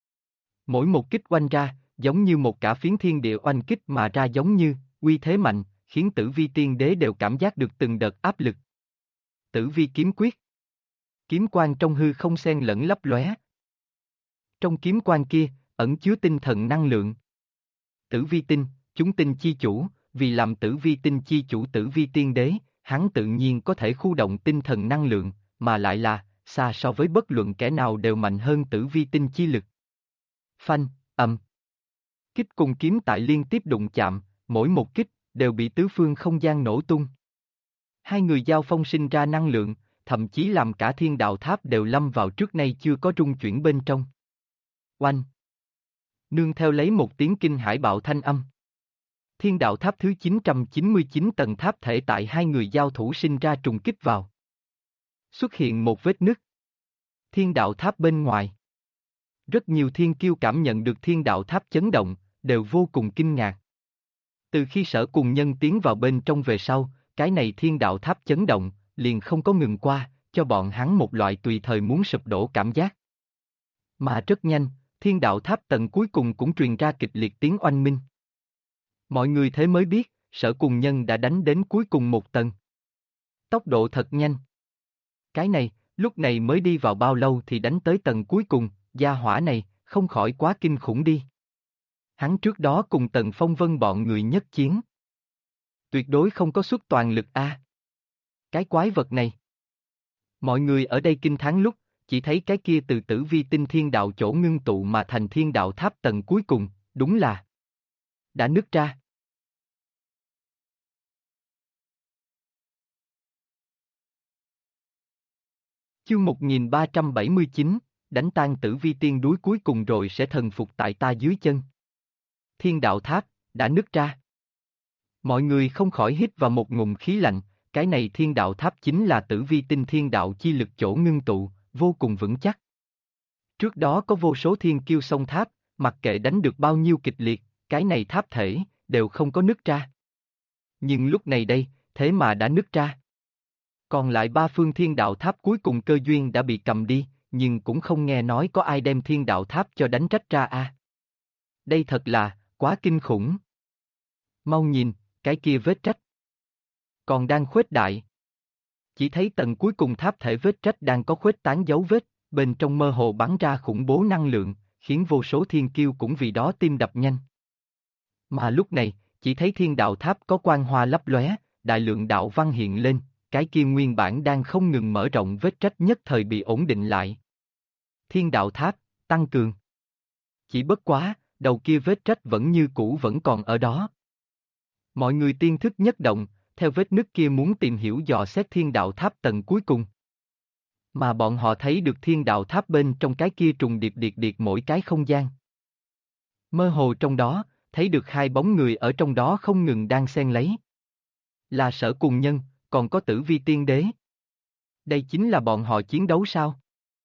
Mỗi một kích oanh ra, giống như một cả phiến thiên địa oanh kích mà ra giống như, uy thế mạnh, khiến Tử Vi tiên đế đều cảm giác được từng đợt áp lực. Tử Vi kiếm quyết. Kiếm quang trong hư không xen lẫn lấp lóe. Trong kiếm quang kia, ẩn chứa tinh thần năng lượng. Tử Vi tinh, chúng tinh chi chủ, vì làm Tử Vi tinh chi chủ Tử Vi tiên đế, hắn tự nhiên có thể khu động tinh thần năng lượng, mà lại là, xa so với bất luận kẻ nào đều mạnh hơn Tử Vi tinh chi lực. Phanh, ầm. Kích cùng kiếm tại liên tiếp đụng chạm, mỗi một kích, đều bị tứ phương không gian nổ tung. Hai người giao phong sinh ra năng lượng, thậm chí làm cả thiên đạo tháp đều lâm vào trước nay chưa có rung chuyển bên trong. Oanh! Nương theo lấy một tiếng kinh hải bạo thanh âm. Thiên đạo tháp thứ 999 tầng tháp thể tại hai người giao thủ sinh ra trùng kích vào. Xuất hiện một vết nứt. Thiên đạo tháp bên ngoài. Rất nhiều thiên kiêu cảm nhận được thiên đạo tháp chấn động, đều vô cùng kinh ngạc. Từ khi Sở Cùng Nhân tiến vào bên trong về sau, cái này thiên đạo tháp chấn động, liền không có ngừng qua, cho bọn hắn một loại tùy thời muốn sụp đổ cảm giác. Mà rất nhanh, thiên đạo tháp tầng cuối cùng cũng truyền ra kịch liệt tiếng oanh minh. Mọi người thế mới biết, Sở Cùng Nhân đã đánh đến cuối cùng một tầng. Tốc độ thật nhanh. Cái này, lúc này mới đi vào bao lâu thì đánh tới tầng cuối cùng, gia hỏa này, không khỏi quá kinh khủng đi. Hắn trước đó cùng Tần Phong Vân bọn người nhất chiến. Tuyệt đối không có xuất toàn lực a. Cái quái vật này. Mọi người ở đây kinh thán lúc, chỉ thấy cái kia từ Tử Vi tinh thiên đạo chỗ ngưng tụ mà thành thiên đạo tháp tầng cuối cùng, đúng là đã nứt ra. Chương 1379, đánh tan Tử Vi tiên đuối cuối cùng rồi sẽ thần phục tại ta dưới chân. Thiên đạo tháp, đã nứt ra. Mọi người không khỏi hít vào một ngụm khí lạnh, cái này thiên đạo tháp chính là Tử Vi tinh thiên đạo chi lực chỗ ngưng tụ, vô cùng vững chắc. Trước đó có vô số thiên kiêu xông tháp, mặc kệ đánh được bao nhiêu kịch liệt, cái này tháp thể, đều không có nứt ra. Nhưng lúc này đây, thế mà đã nứt ra. Còn lại 3 phương thiên đạo tháp cuối cùng cơ duyên đã bị cầm đi, nhưng cũng không nghe nói có ai đem thiên đạo tháp cho đánh rách ra a. Đây thật là, quá kinh khủng. Mau nhìn, cái kia vết rách. Còn đang khuếch đại. Chỉ thấy tầng cuối cùng tháp thể vết rách đang có khuếch tán dấu vết, bên trong mơ hồ bắn ra khủng bố năng lượng, khiến vô số thiên kiêu cũng vì đó tim đập nhanh. Mà lúc này, chỉ thấy thiên đạo tháp có quang hoa lấp lóe, đại lượng đạo văn hiện lên, cái kia nguyên bản đang không ngừng mở rộng vết rách nhất thời bị ổn định lại. Thiên đạo tháp, tăng cường. Chỉ bất quá, đầu kia vết rách vẫn như cũ vẫn còn ở đó. Mọi người tiên thức nhất động, theo vết nứt kia muốn tìm hiểu dò xét thiên đạo tháp tầng cuối cùng. Mà bọn họ thấy được thiên đạo tháp bên trong cái kia trùng điệp mỗi cái không gian. Mơ hồ trong đó, thấy được 2 bóng người ở trong đó không ngừng đang xen lấy. Là Sở Cùng Nhân, còn có Tử Vi tiên đế. Đây chính là bọn họ chiến đấu sao?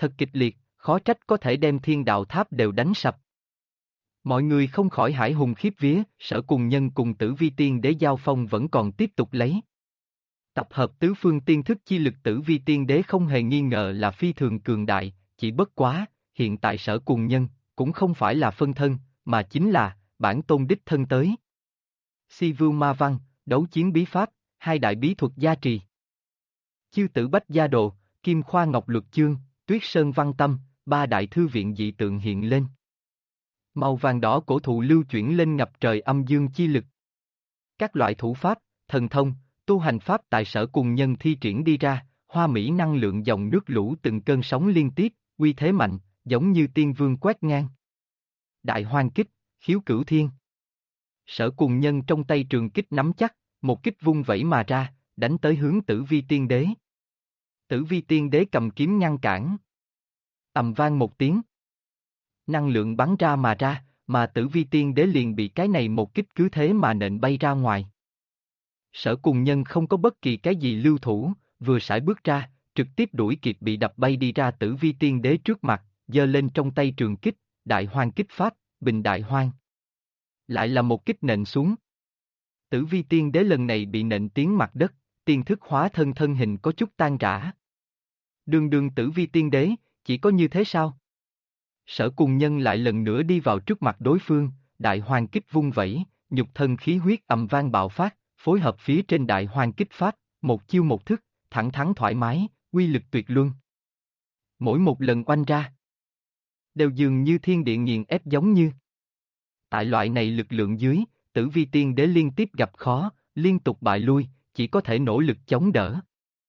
Thật kịch liệt, khó trách có thể đem thiên đạo tháp đều đánh sập. Mọi người không khỏi hãi hùng khiếp vía, Sở Cùng Nhân cùng Tử Vi Tiên Đế giao phong vẫn còn tiếp tục lấy. Tập hợp tứ phương tiên thức chi lực Tử Vi Tiên Đế không hề nghi ngờ là phi thường cường đại, chỉ bất quá, hiện tại Sở Cùng Nhân, cũng không phải là phân thân, mà chính là, bản tôn đích thân tới. Si Vưu Ma Văn, đấu chiến bí pháp, hai đại bí thuật gia trì. Chư Tử Bách Gia Đồ, Kim Khoa Ngọc Luật Chương, Tuyết Sơn Văn Tâm, ba đại thư viện dị tượng hiện lên. Màu vàng đỏ cổ thụ lưu chuyển lên ngập trời âm dương chi lực. Các loại thủ pháp, thần thông, tu hành pháp tại Sở Cùng Nhân thi triển đi ra, hoa mỹ năng lượng dòng nước lũ từng cơn sóng liên tiếp, uy thế mạnh, giống như tiên vương quét ngang. Đại hoang kích, khiếu cửu thiên. Sở Cùng Nhân trong tay trường kích nắm chắc, một kích vung vẩy mà ra, đánh tới hướng Tử Vi Tiên Đế. Tử Vi Tiên Đế cầm kiếm ngăn cản. Ầm vang một tiếng. Năng lượng bắn ra, mà Tử Vi Tiên Đế liền bị cái này một kích cứ thế mà nện bay ra ngoài. Sở Cùng Nhân không có bất kỳ cái gì lưu thủ, vừa sải bước ra, trực tiếp đuổi kịp bị đập bay đi ra Tử Vi Tiên Đế trước mặt, giơ lên trong tay trường kích, đại hoang kích pháp, bình đại hoang. Lại là một kích nện xuống. Tử Vi Tiên Đế lần này bị nện tiến mặt đất, tiên thức hóa thân thân hình có chút tan rã. Đường Tử Vi Tiên Đế, chỉ có như thế sao? Sở Cùng Nhân lại lần nữa đi vào trước mặt đối phương, đại hoang kích vung vẩy, nhục thân khí huyết ầm vang bạo phát, phối hợp phía trên đại hoang kích pháp, một chiêu một thức, thẳng thắn thoải mái, uy lực tuyệt luân. Mỗi một lần oanh ra, đều dường như thiên địa nghiền ép giống như. Tại loại này lực lượng dưới, Tử Vi Tiên Đế liên tiếp gặp khó, liên tục bại lui, chỉ có thể nỗ lực chống đỡ.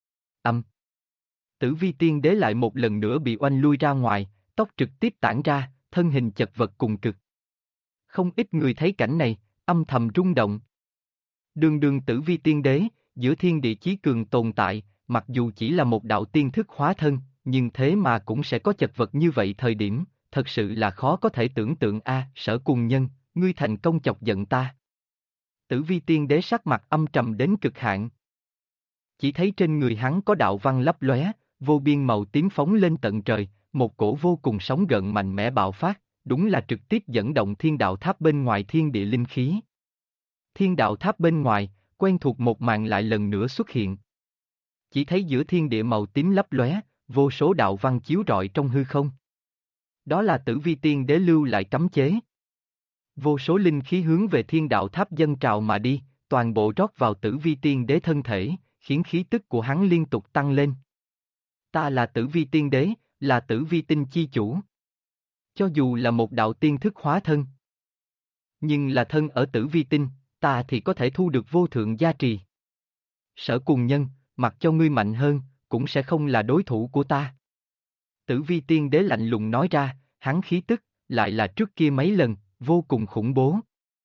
Tử Vi Tiên Đế lại một lần nữa bị oanh lui ra ngoài, tóc trực tiếp tản ra, thân hình chật vật cùng cực. Không ít người thấy cảnh này, âm thầm rung động. Đường Tử Vi Tiên Đế, giữa thiên địa chí cường tồn tại, mặc dù chỉ là một đạo tiên thức hóa thân, nhưng thế mà cũng sẽ có chật vật như vậy thời điểm, thật sự là khó có thể tưởng tượng a. Sở Cùng Nhân, ngươi thành công chọc giận ta. Tử Vi Tiên Đế sắc mặt âm trầm đến cực hạn. Chỉ thấy trên người hắn có đạo văn lấp lóe, vô biên màu tím phóng lên tận trời, một cổ vô cùng sóng gợn mạnh mẽ bạo phát, đúng là trực tiếp dẫn động thiên đạo tháp bên ngoài thiên địa linh khí. Thiên đạo tháp bên ngoài, quen thuộc một màn lại lần nữa xuất hiện. Chỉ thấy giữa thiên địa màu tím lấp lóe, vô số đạo văn chiếu rọi trong hư không. Đó là Tử Vi Tiên Đế lưu lại cấm chế. Vô số linh khí hướng về thiên đạo tháp dâng trào mà đi, toàn bộ rót vào Tử Vi Tiên Đế thân thể, khiến khí tức của hắn liên tục tăng lên. Ta là Tử Vi Tiên Đế, là Tử Vi Tinh chi chủ. Cho dù là một đạo tiên thức hóa thân, nhưng là thân ở Tử Vi Tinh, ta thì có thể thu được vô thượng gia trì. Sở Cùng Nhân, mặc cho ngươi mạnh hơn, cũng sẽ không là đối thủ của ta. Tử Vi Tiên Đế lạnh lùng nói ra, hắn khí tức, lại là trước kia mấy lần, vô cùng khủng bố.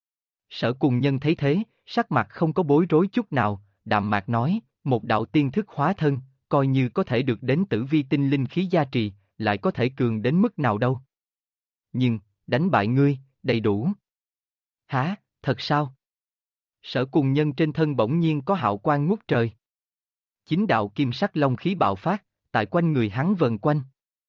Sở Cùng Nhân thấy thế, sắc mặt không có bối rối chút nào, đạm mạc nói, một đạo tiên thức hóa thân, coi như có thể được đến Tử Vi Tinh linh khí gia trì, lại có thể cường đến mức nào đâu. Nhưng, đánh bại ngươi, đầy đủ. Hả, thật sao? Sở Cùng Nhân trên thân bỗng nhiên có hào quang ngút trời. Chính đạo kim sắc long khí bạo phát, tại quanh người hắn vần quanh.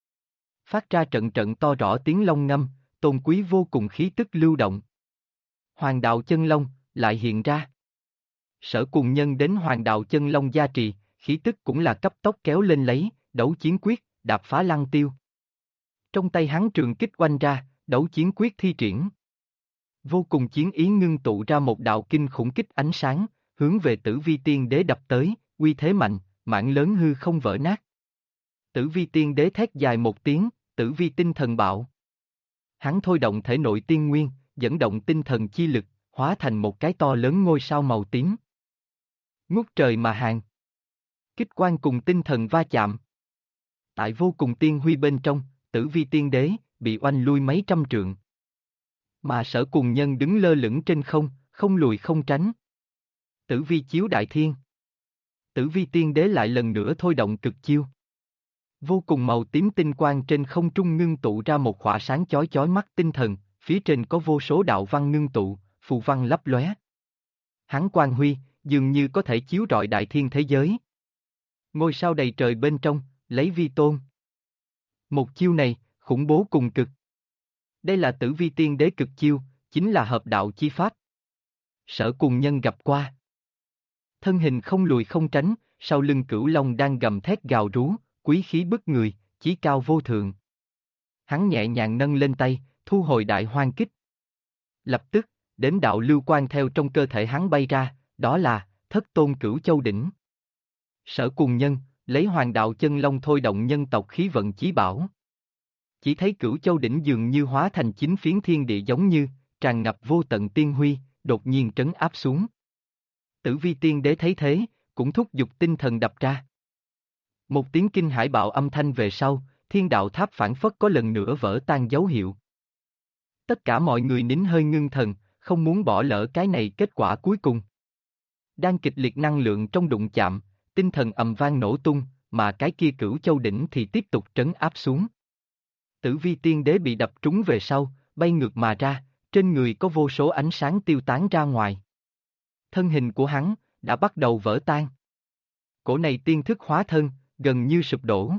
Phát ra trận trận to rõ tiếng long ngâm, tôn quý vô cùng khí tức lưu động. Hoàng đạo chân long, lại hiện ra. Sở Cùng Nhân đến Hoàng đạo chân long gia trì, khí tức cũng là cấp tốc kéo lên lấy, đấu chiến quyết, đạp phá lăng tiêu. Trong tay hắn trường kích oanh ra, đấu chiến quyết thi triển. Vô cùng chiến ý ngưng tụ ra một đạo kinh khủng kích ánh sáng, hướng về Tử Vi Tiên Đế đập tới, uy thế mạnh, mảng lớn hư không vỡ nát. Tử Vi Tiên Đế thét dài một tiếng, Tử Vi tinh thần bạo. Hắn thôi động thể nội tiên nguyên, dẫn động tinh thần chi lực, hóa thành một cái to lớn ngôi sao màu tím. Ngút trời mà hàng. Kích quang cùng tinh thần va chạm. Tại vô cùng tiên huy bên trong, Tử Vi Tiên Đế bị oanh lui mấy trăm trượng. Mà Sở Cùng Nhân đứng lơ lửng trên không, không lùi không tránh. Tử Vi chiếu đại thiên. Tử Vi Tiên Đế lại lần nữa thôi động cực chiêu. Vô cùng màu tím tinh quang trên không trung ngưng tụ ra một khỏa sáng chói chói mắt tinh thần, phía trên có vô số đạo văn ngưng tụ, phù văn lấp lóe. Hắn quang huy, dường như có thể chiếu rọi đại thiên thế giới. Ngôi sao đầy trời bên trong, lấy vi tôn. Một chiêu này, khủng bố cùng cực. Đây là Tử Vi Tiên Đế cực chiêu, chính là hợp đạo chi pháp. Sở Cùng Nhân gặp qua. Thân hình không lùi không tránh, sau lưng Cửu Long đang gầm thét gào rú, quý khí bức người, chí cao vô thượng. Hắn nhẹ nhàng nâng lên tay, thu hồi đại hoang kích. Lập tức, đếm đạo lưu quang theo trong cơ thể hắn bay ra, đó là Thất Tôn Cửu Châu Đỉnh. Sở Cùng Nhân, lấy Hoàng Đạo Chân Long thôi động nhân tộc khí vận chí bảo. Chỉ thấy Cửu Châu Đỉnh dường như hóa thành chính phiến thiên địa giống như, tràn ngập vô tận tiên huy, đột nhiên trấn áp xuống. Tử Vi Tiên Đế thấy thế, cũng thúc giục tinh thần đập ra. Một tiếng kinh hải bạo âm thanh về sau, thiên đạo tháp phản phất có lần nữa vỡ tan dấu hiệu. Tất cả mọi người nín hơi ngưng thần, không muốn bỏ lỡ cái này kết quả cuối cùng. Đang kịch liệt năng lượng trong đụng chạm, tinh thần ầm vang nổ tung, mà cái kia Cửu Châu Đỉnh thì tiếp tục trấn áp xuống. Tử Vi Tiên Đế bị đập trúng về sau, bay ngược mà ra, trên người có vô số ánh sáng tiêu tán ra ngoài. Thân hình của hắn đã bắt đầu vỡ tan. Cổ này tiên thức hóa thân, gần như sụp đổ.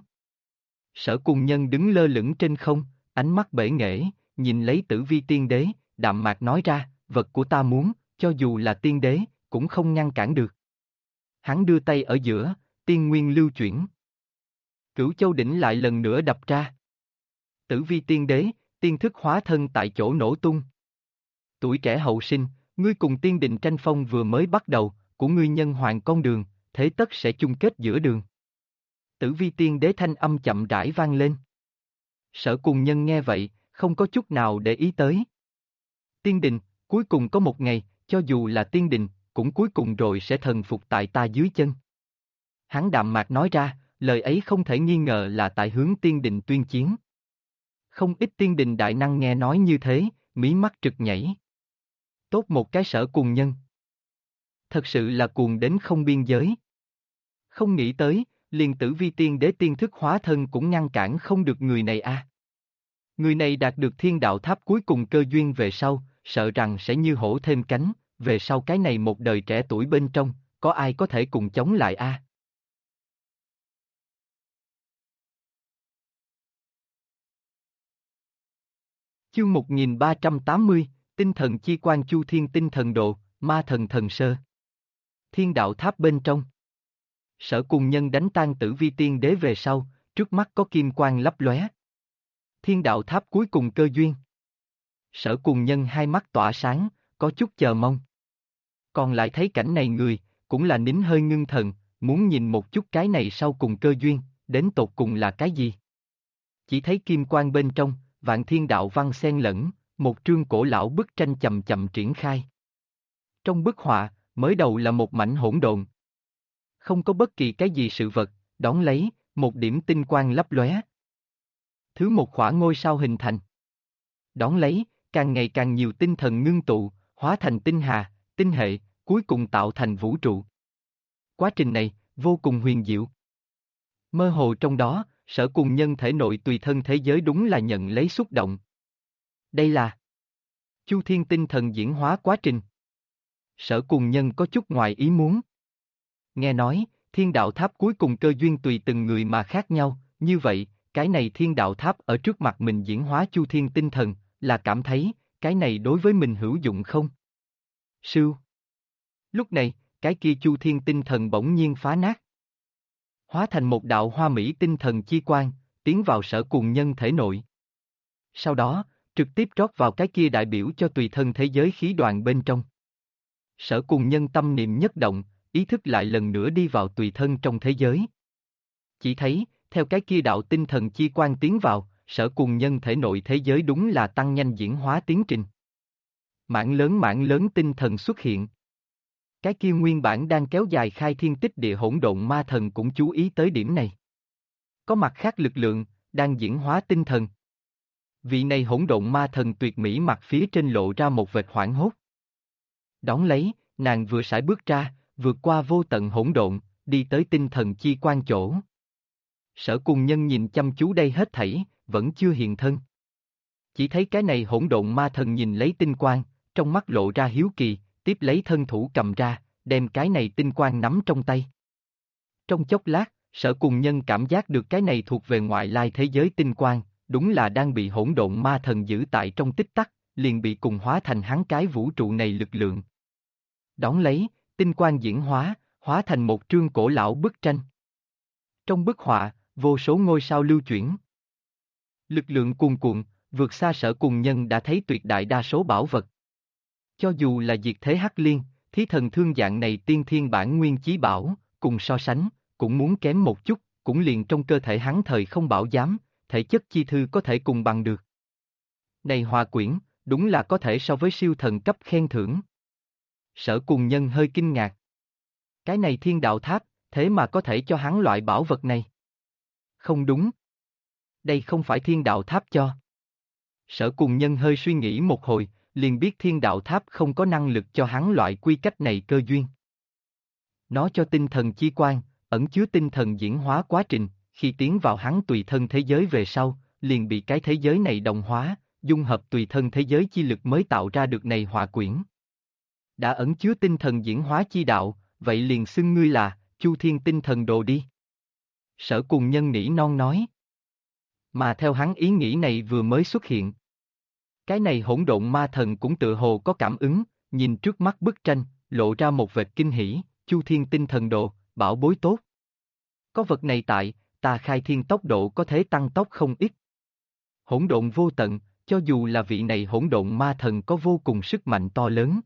Sở Cùng Nhân đứng lơ lửng trên không, ánh mắt bể nghễ, nhìn lấy Tử Vi Tiên Đế, đạm mạc nói ra, vật của ta muốn, cho dù là tiên đế, cũng không ngăn cản được. Hắn đưa tay ở giữa, tiên nguyên lưu chuyển. Cửu Châu Đỉnh lại lần nữa đập ra. Tử Vi Tiên Đế, tiên thức hóa thân tại chỗ nổ tung. Tuổi trẻ hậu sinh, ngươi cùng tiên định tranh phong vừa mới bắt đầu, của ngươi nhân hoàng con đường, thế tất sẽ chung kết giữa đường. Tử Vi Tiên Đế thanh âm chậm rãi vang lên. Sở Cùng Nhân nghe vậy, không có chút nào để ý tới. Tiên đình, cuối cùng có một ngày, cho dù là tiên đình, cũng cuối cùng rồi sẽ thần phục tại ta dưới chân. Hắn đạm mạc nói ra, lời ấy không thể nghi ngờ là tại hướng tiên đình tuyên chiến. Không ít tiên đình đại năng nghe nói như thế, mí mắt trực nhảy. Tốt một cái Sở Cùng Nhân. Thật sự là cuồng đến không biên giới. Không nghĩ tới, liền Tử Vi Tiên Đế tiên thức hóa thân cũng ngăn cản không được người này a. Người này đạt được thiên đạo tháp cuối cùng cơ duyên về sau, sợ rằng sẽ như hổ thêm cánh, về sau cái này một đời trẻ tuổi bên trong, có ai có thể cùng chống lại a? Chương 1380, Tinh thần chi quan Chu Thiên tinh thần độ, ma thần thần sơ. Thiên đạo tháp bên trong. Sở Cùng Nhân đánh tan Tử Vi Tiên Đế về sau, trước mắt có kim quang lấp lóe. Thiên đạo tháp cuối cùng cơ duyên. Sở Cùng Nhân hai mắt tỏa sáng, có chút chờ mong. Còn lại thấy cảnh này người, cũng là nín hơi ngưng thần, muốn nhìn một chút cái này sau cùng cơ duyên, đến tột cùng là cái gì. Chỉ thấy kim quang bên trong, vạn thiên đạo văn xen lẫn, một trương cổ lão bức tranh chậm chậm triển khai. Trong bức họa, mới đầu là một mảnh hỗn độn. Không có bất kỳ cái gì sự vật, đón lấy, một điểm tinh quang lấp lóe. Thứ một khỏa ngôi sao hình thành. Đón lấy, càng ngày càng nhiều tinh thần ngưng tụ, hóa thành tinh hà, tinh hệ, cuối cùng tạo thành vũ trụ. Quá trình này, vô cùng huyền diệu. Mơ hồ trong đó, Sở Cùng Nhân thể nội tùy thân thế giới đúng là nhận lấy xúc động. Đây là Chu Thiên tinh thần diễn hóa quá trình. Sở Cùng Nhân có chút ngoài ý muốn. Nghe nói, thiên đạo tháp cuối cùng cơ duyên tùy từng người mà khác nhau, như vậy, cái này thiên đạo tháp ở trước mặt mình diễn hóa Chu Thiên tinh thần, là cảm thấy, cái này đối với mình hữu dụng không? Sưu. Lúc này, cái kia Chu Thiên tinh thần bỗng nhiên phá nát. Hóa thành một đạo hoa mỹ tinh thần chi quang, tiến vào Sở Cùng Nhân thể nội. Sau đó, trực tiếp rót vào cái kia đại biểu cho tùy thân thế giới khí đoàn bên trong. Sở Cùng Nhân tâm niệm nhất động, ý thức lại lần nữa đi vào tùy thân trong thế giới. Chỉ thấy, theo cái kia đạo tinh thần chi quang tiến vào, Sở Cùng Nhân thể nội thế giới đúng là tăng nhanh diễn hóa tiến trình. Mảng lớn tinh thần xuất hiện. Cái kia nguyên bản đang kéo dài khai thiên tích địa hỗn độn ma thần cũng chú ý tới điểm này. Có mặt khác lực lượng, đang diễn hóa tinh thần. Vị này hỗn độn ma thần tuyệt mỹ mặt phía trên lộ ra một vệt hoảng hốt. Đón lấy, nàng vừa sải bước ra, vượt qua vô tận hỗn độn, đi tới tinh thần chi quan chỗ. Sở Cùng Nhân nhìn chăm chú đây hết thảy, vẫn chưa hiện thân. Chỉ thấy cái này hỗn độn ma thần nhìn lấy tinh quang, trong mắt lộ ra hiếu kỳ, tiếp lấy thân thủ cầm ra, đem cái này tinh quang nắm trong tay. Trong chốc lát, Sở Cùng Nhân cảm giác được cái này thuộc về ngoại lai thế giới tinh quang, đúng là đang bị hỗn độn ma thần giữ tại trong tích tắc, liền bị cùng hóa thành hắn cái vũ trụ này lực lượng. Đón lấy, tinh quang diễn hóa, hóa thành một trương cổ lão bức tranh. Trong bức họa, vô số ngôi sao lưu chuyển. Lực lượng cuồn cuộn, vượt xa Sở Cùng Nhân đã thấy tuyệt đại đa số bảo vật. Cho dù là diệt thế hắc liên, thí thần thương dạng này tiên thiên bản nguyên chí bảo, cùng so sánh, cũng muốn kém một chút, cũng liền trong cơ thể hắn thời không bảo giám, thể chất chi thư có thể cùng bằng được. Này hòa quyển, đúng là có thể so với siêu thần cấp khen thưởng. Sở Cùng Nhân hơi kinh ngạc. Cái này thiên đạo tháp, thế mà có thể cho hắn loại bảo vật này. Không đúng. Đây không phải thiên đạo tháp cho. Sở Cùng Nhân hơi suy nghĩ một hồi, liền biết thiên đạo tháp không có năng lực cho hắn loại quy cách này cơ duyên. Nó cho tinh thần chi quan, ẩn chứa tinh thần diễn hóa quá trình, khi tiến vào hắn tùy thân thế giới về sau, liền bị cái thế giới này đồng hóa, dung hợp tùy thân thế giới chi lực mới tạo ra được này họa quyển. Đã ẩn chứa tinh thần diễn hóa chi đạo, vậy liền xưng ngươi là Chu Thiên Tinh Thần Đồ đi. Sở Cùng Nhân nỉ non nói. Mà theo hắn ý nghĩ này vừa mới xuất hiện. Cái này hỗn độn ma thần cũng tự hồ có cảm ứng, nhìn trước mắt bức tranh, lộ ra một vệt kinh hỉ, Chu Thiên Tinh Thần Đồ, bảo bối tốt. Có vật này tại, ta khai thiên tốc độ có thể tăng tốc không ít. Hỗn độn vô tận, cho dù là vị này hỗn độn ma thần có vô cùng sức mạnh to lớn.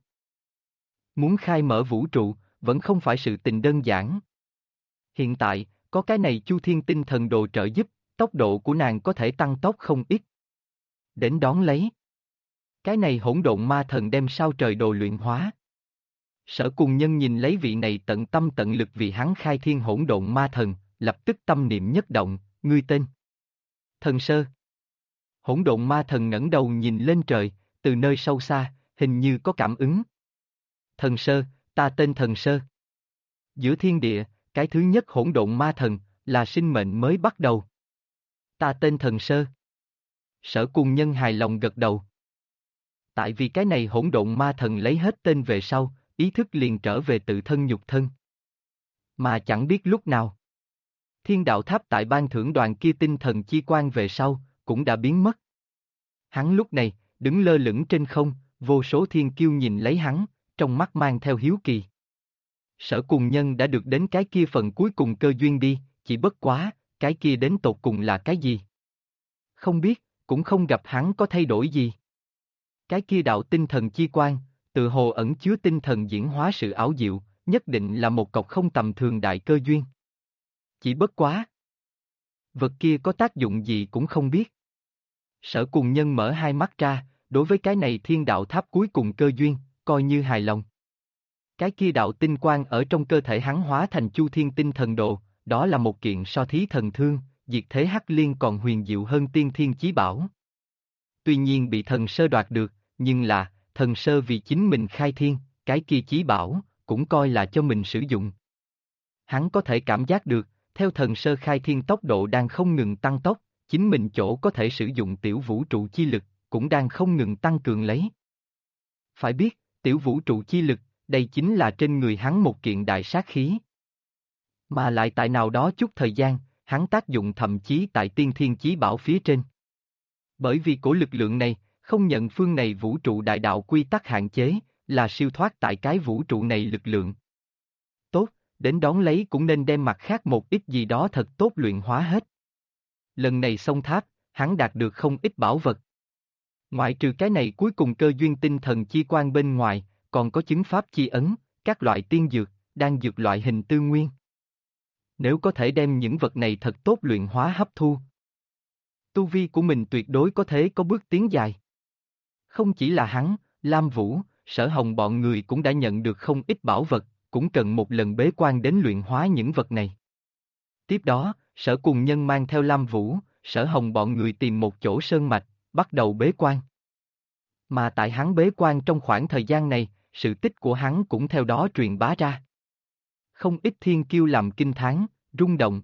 Muốn khai mở vũ trụ, vẫn không phải sự tình đơn giản. Hiện tại, có cái này Chu Thiên Tinh Thần Đồ trợ giúp, tốc độ của nàng có thể tăng tốc không ít. Đến đón lấy. Cái này hỗn độn ma thần đem sao trời đồ luyện hóa. Sở Cùng Nhân nhìn lấy vị này tận tâm tận lực vì hắn khai thiên hỗn độn ma thần, lập tức tâm niệm nhất động, ngươi tên. Thần Sơ. Hỗn độn ma thần ngẩng đầu nhìn lên trời, từ nơi sâu xa, hình như có cảm ứng. Thần Sơ, ta tên Thần Sơ. Giữa thiên địa, cái thứ nhất hỗn độn ma thần, là sinh mệnh mới bắt đầu. Ta tên Thần Sơ. Sở Cùng Nhân hài lòng gật đầu. Tại vì cái này hỗn độn ma thần lấy hết tên về sau, ý thức liền trở về tự thân nhục thân. Mà chẳng biết lúc nào. Thiên đạo tháp tại ban thưởng đoàn kia tinh thần chi quan về sau, cũng đã biến mất. Hắn lúc này, đứng lơ lửng trên không, vô số thiên kiêu nhìn lấy hắn, trong mắt mang theo hiếu kỳ. Sở Cùng Nhân đã được đến cái kia phần cuối cùng cơ duyên đi, chỉ bất quá, cái kia đến tột cùng là cái gì? Không biết, cũng không gặp hắn có thay đổi gì. Cái kia đạo tinh thần chi quan, tự hồ ẩn chứa tinh thần diễn hóa sự ảo diệu, nhất định là một cọc không tầm thường đại cơ duyên. Chỉ bất quá. Vật kia có tác dụng gì cũng không biết. Sở Cùng Nhân mở hai mắt ra, đối với cái này thiên đạo tháp cuối cùng cơ duyên, coi như hài lòng. Cái kia đạo tinh quang ở trong cơ thể hắn hóa thành Chu Thiên Tinh Thần Đồ, đó là một kiện so thí thần thương, diệt thế hắc liên còn huyền diệu hơn tiên thiên chí bảo. Tuy nhiên bị Thần Sơ đoạt được, nhưng là, Thần Sơ vì chính mình khai thiên, cái kia chí bảo, cũng coi là cho mình sử dụng. Hắn có thể cảm giác được, theo Thần Sơ khai thiên tốc độ đang không ngừng tăng tốc, chính mình chỗ có thể sử dụng tiểu vũ trụ chi lực, cũng đang không ngừng tăng cường lấy. Phải biết, tiểu vũ trụ chi lực, đây chính là trên người hắn một kiện đại sát khí. Mà lại tại nào đó chút thời gian, hắn tác dụng thậm chí tại tiên thiên chí bảo phía trên. Bởi vì cổ lực lượng này, không nhận phương này vũ trụ đại đạo quy tắc hạn chế, là siêu thoát tại cái vũ trụ này lực lượng. Tốt, đến đón lấy cũng nên đem mặt khác một ít gì đó thật tốt luyện hóa hết. Lần này xông tháp, hắn đạt được không ít bảo vật. Ngoại trừ cái này cuối cùng cơ duyên tinh thần chi quan bên ngoài, còn có chứng pháp chi ấn, các loại tiên dược, đan dược loại hình tư nguyên. Nếu có thể đem những vật này thật tốt luyện hóa hấp thu, tu vi của mình tuyệt đối có thể có bước tiến dài. Không chỉ là hắn, Lam Vũ, Sở Hồng bọn người cũng đã nhận được không ít bảo vật, cũng cần một lần bế quan đến luyện hóa những vật này. Tiếp đó, Sở Cùng Nhân mang theo Lam Vũ, Sở Hồng bọn người tìm một chỗ sơn mạch, bắt đầu bế quan. Mà tại hắn bế quan trong khoảng thời gian này, sự tích của hắn cũng theo đó truyền bá ra. Không ít thiên kiêu làm kinh thán, rung động.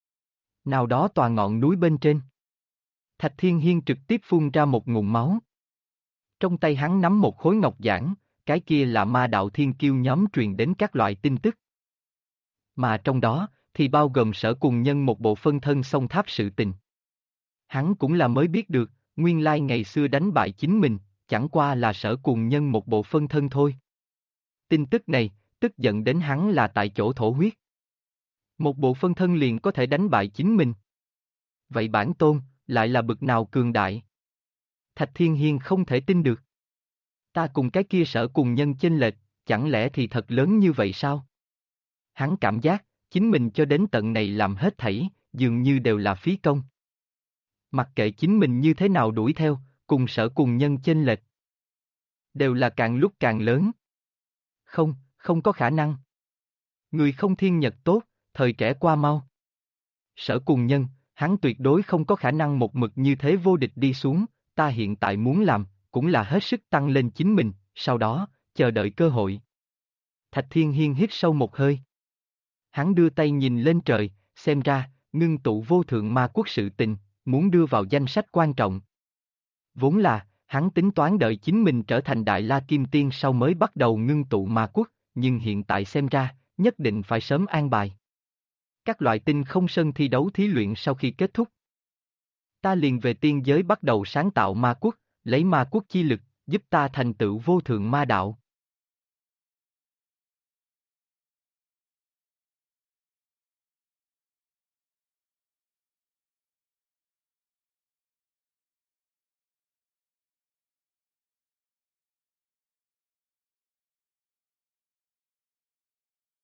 Nào đó tòa ngọn núi bên trên. Thạch Thiên Hiên trực tiếp phun ra một ngụm máu. Trong tay hắn nắm một khối ngọc giản, cái kia là ma đạo thiên kiêu nhóm truyền đến các loại tin tức. Mà trong đó, thì bao gồm Sở Cùng Nhân một bộ phân thân song tháp sự tình. Hắn cũng là mới biết được, nguyên lai ngày xưa đánh bại chính mình, chẳng qua là Sở Cùng Nhân một bộ phân thân thôi. Tin tức này, tức giận đến hắn là tại chỗ thổ huyết. Một bộ phân thân liền có thể đánh bại chính mình. Vậy bản tôn, lại là bực nào cường đại? Thạch Thiên Hiên không thể tin được. Ta cùng cái kia Sở Cùng Nhân chênh lệch, chẳng lẽ thì thật lớn như vậy sao? Hắn cảm giác, chính mình cho đến tận này làm hết thảy, dường như đều là phí công. Mặc kệ chính mình như thế nào đuổi theo, cùng Sở Cùng Nhân chênh lệch, đều là càng lúc càng lớn. Không, không có khả năng. Người không thiên nhật tốt, thời trẻ qua mau. Sở Cùng Nhân, hắn tuyệt đối không có khả năng một mực như thế vô địch đi xuống, ta hiện tại muốn làm, cũng là hết sức tăng lên chính mình, sau đó, chờ đợi cơ hội. Thạch Thiên Hiên hít sâu một hơi. Hắn đưa tay nhìn lên trời, xem ra, ngưng tụ vô thượng ma quốc sự tình, muốn đưa vào danh sách quan trọng. Vốn là, hắn tính toán đợi chính mình trở thành Đại La Kim Tiên sau mới bắt đầu ngưng tụ ma quốc, nhưng hiện tại xem ra, nhất định phải sớm an bài. Các loại tinh không sân thi đấu thí luyện sau khi kết thúc, ta liền về tiên giới bắt đầu sáng tạo ma quốc, lấy ma quốc chi lực, giúp ta thành tựu vô thượng ma đạo.